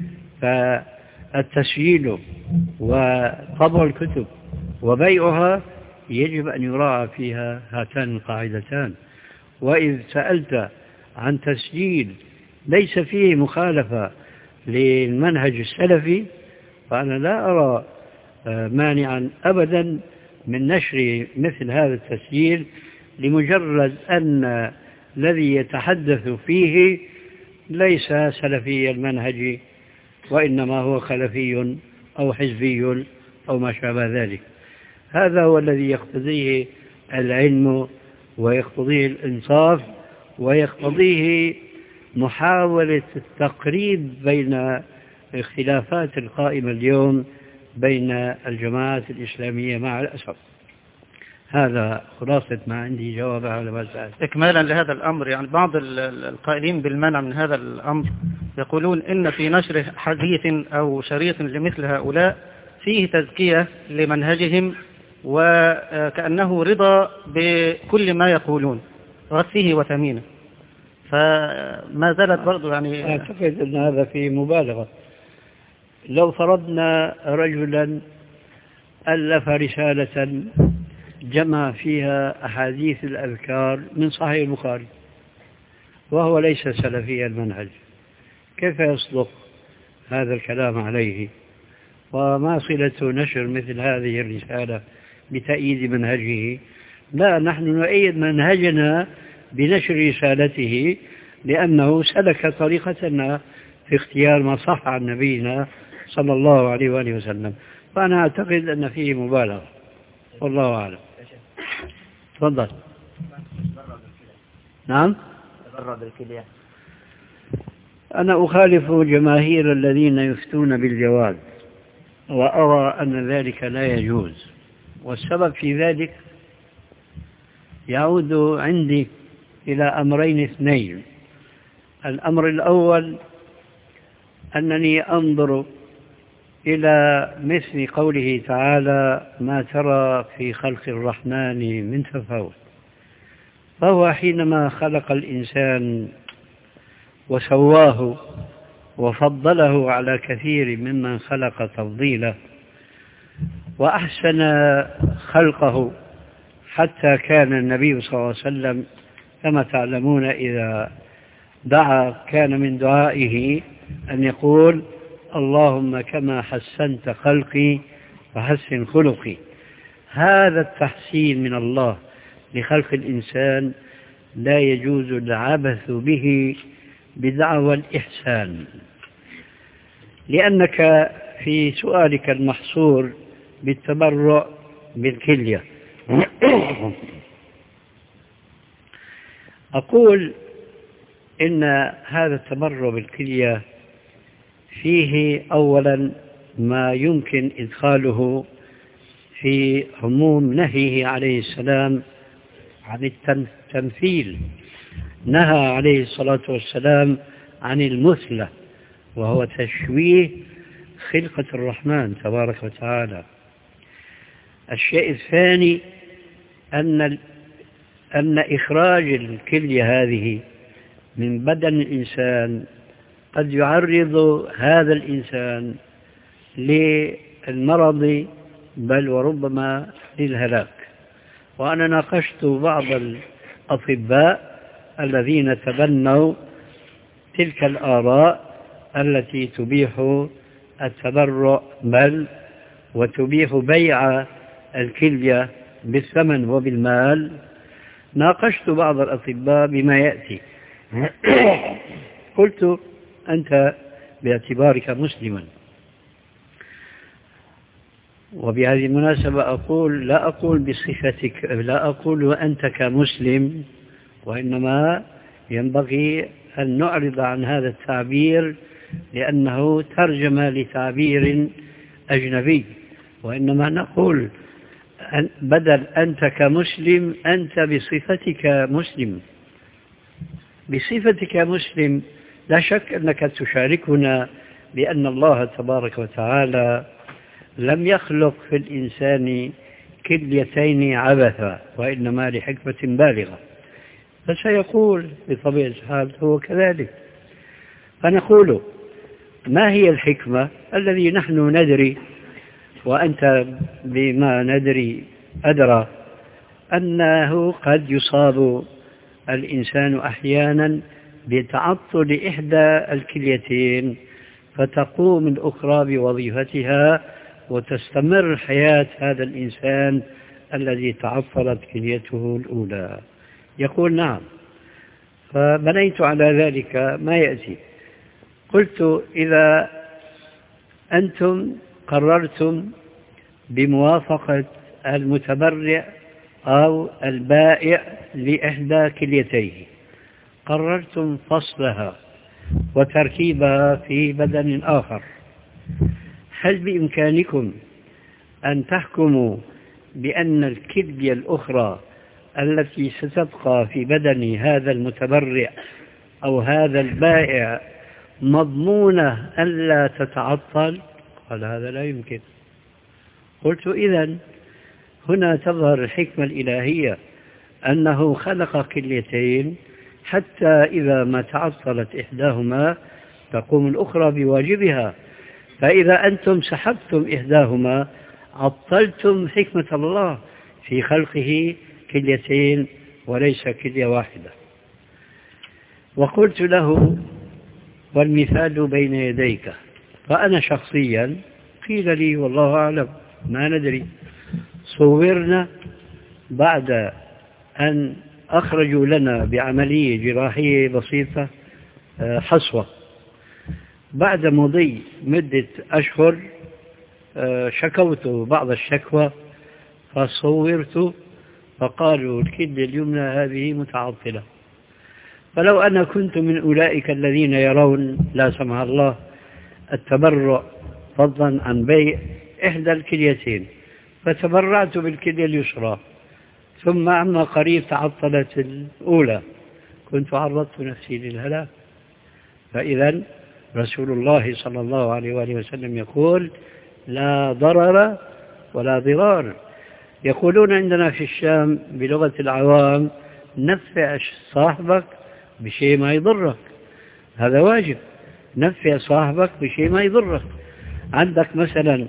فالتسجيل وطبع الكتب وبيعها يجب أن يراعى فيها هاتان القاعدتان. وإذ سألت عن تسجيل ليس فيه مخالفة للمنهج السلفي، فأنا لا أرى مانعا أبدا من نشر مثل هذا التسجيل لمجرد أن الذي يتحدث فيه ليس سلفي المنهج، وإنما هو خلفي أو حزبي أو ما شابه ذلك. هذا هو الذي يقتضيه العلم ويقتضيه الإنصاف ويقتضيه محاولة التقريب بين الاختلافات القائمة اليوم بين الجماعات الإسلامية مع الأسف. هذا خلاصة ما عندي جواب على ما سألت. إكمالا لهذا الأمر، يعني بعض القائلين بالمنع من هذا الأمر يقولون إن في نشر حديث أو شريط لمثل هؤلاء فيه تزكية لمنهجهم، وكأنه رضا بكل ما يقولون غثه وثمينه. فما زالت برضو يعني أعتقد أن هذا في مبالغة. لو فرضنا رجلا ألف رسالة جمع فيها أحاديث الأذكار من صحيح البخاري وهو ليس سلفي المنهج، كيف يصدق هذا الكلام عليه؟ وما صلة نشر مثل هذه الرسالة بتأييد منهجه؟ لا، نحن نؤيد منهجنا بنشر رسالته لأنه سلك طريقتنا في اختيار ما صح عن نبينا صلى الله عليه وآله وسلم. فأنا أعتقد أن فيه مبالغة، والله أعلم. تفضل. نعم. أنا أخالف جماهير الذين يفتون بالجواز، وأرى أن ذلك لا يجوز، والسبب في ذلك يعود عندي إلى أمرين اثنين. الأمر الأول أنني أنظر إلى مثل قوله تعالى: ما ترى في خلق الرحمن من تفاوت. فهو حينما خلق الإنسان وسواه وفضله على كثير ممن خلق تفضيله وأحسن خلقه، حتى كان النبي صلى الله عليه وسلم كما تعلمون إذا دعا كان من دعائه أن يقول: اللهم كما حسنت خلقي فحسن خلقي. هذا التحسين من الله لخلق الإنسان لا يجوز العبث به بدعوى الإحسان، لأنك في سؤالك المحصور بالتبرع بالكلية أقول إن هذا التبرع بالكلية فيه أولا ما يمكن إدخاله في عموم نهيه عليه السلام عن التمثيل. نهى عليه الصلاة والسلام عن المثلة، وهو تشويه خلقة الرحمن تبارك وتعالى. الشيء الثاني أن أن إخراج الكلية هذه من بدن الإنسان قد يعرض هذا الإنسان للمرض، بل وربما للهلاك. وأنا ناقشت بعض الأطباء الذين تبنوا تلك الآراء التي تبيح التبرع بل وتبيح بيع الكلية بالثمن وبالمال. ناقشت بعض الأطباء بما يأتي. قلت: أنت باعتبارك مسلما، وبهذه المناسبة أقول لا أقول بصفتك، لا أقول وأنت كمسلم، وإنما ينبغي أن نعرض عن هذا التعبير لأنه ترجمة لتعبير أجنبي، وإنما نقول بدل أنت كمسلم أنت بصفتك مسلم. بصفتك مسلم لا شك أنك تشاركنا بأن الله تبارك وتعالى لم يخلق في الإنسان كليتين عبثا، وإنما لحكمة بالغة. فسيقول بطبيعة الحال هو كذلك. فنقول: ما هي الحكمة الذي نحن ندري وأنت بما ندري أدرى أنه قد يصاب الإنسان أحيانا بتعطل إحدى الكليتين فتقوم الأخرى بوظيفتها وتستمر حياة هذا الإنسان الذي تعطلت كليته الأولى. يقول: نعم. فبنيت على ذلك ما يأتي. قلت: إذا أنتم قررتم بموافقة المتبرع أو البائع لإحدى كليتيه، قررتم فصلها وتركيبها في بدن آخر، هل بإمكانكم أن تحكموا بأن الكلية الأخرى التي ستبقى في بدن هذا المتبرع أو هذا البائع مضمونة ألا تتعطل؟ قال: هذا لا يمكن. قلت: إذن هنا تظهر الحكمة الإلهية أنه خلق كليتين حتى إذا ما تعطلت إحداهما تقوم الأخرى بواجبها، فإذا أنتم سحبتم إحداهما عطلتم حكمة الله في خلقه كليتين وليس كلية واحدة. وقلت له: والمثال بين يديك. فأنا شخصيا قيل لي والله أعلم ما ندري، صورنا بعد أن أخرجوا لنا بعملية جراحية بسيطة حصوة، بعد مضي مدة أشهر شكوت بعض الشكوى فصورت فقالوا الكلية اليمنى هذه متعطلة. فلو أنا كنت من أولئك الذين يرون لا سمح الله التبرع فضلا عن بيع إحدى الكليتين فتبرعت بالكلية اليسرى ثم عما قريب تعطلت الأولى كنت عرضت نفسي للهلاك. فإذا رسول الله صلى الله عليه وآله وسلم يقول لا ضرر ولا ضرار. يقولون عندنا في الشام بلغة العوام نفع صاحبك بشيء ما يضرك، هذا واجب، نفع صاحبك بشيء ما يضرك. عندك مثلا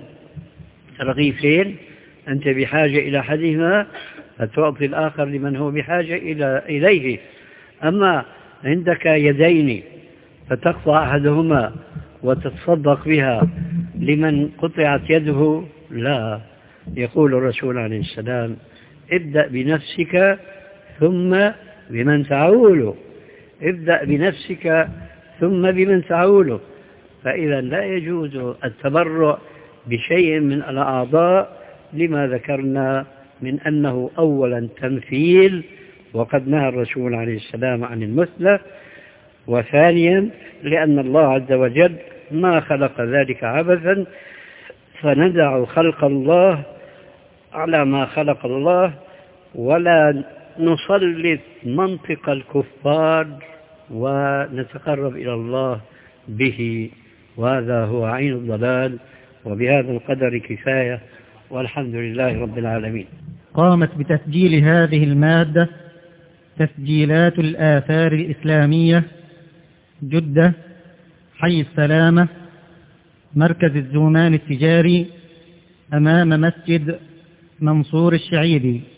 رغيفين أنت بحاجة إلى أحدهما فتعطي الآخر لمن هو بحاجة إلى إليه. أما عندك يدين فتقطع أحدهما وتتصدق بها لمن قطعت يده، لا. يقول الرسول عليه السلام ابدأ بنفسك ثم بمن تعوله، ابدأ بنفسك ثم بمن تعوله. فإذا لا يجوز التبرع بشيء من الأعضاء لما ذكرنا من أنه أولا تمثيل وقد نهى الرسول عليه السلام عن المثلة، وثانيا لأن الله عز وجل ما خلق ذلك عبثا فندع خلق الله على ما خلق الله ولا نسلط منطق الكفار ونتقرب إلى الله به، وهذا هو عين الضلال. وبهذا القدر كفاية والحمد لله رب العالمين. قامت بتسجيل هذه المادة تسجيلات الآثار الإسلامية جدة حي السلامة مركز الزومان التجاري أمام مسجد منصور الشعيدي.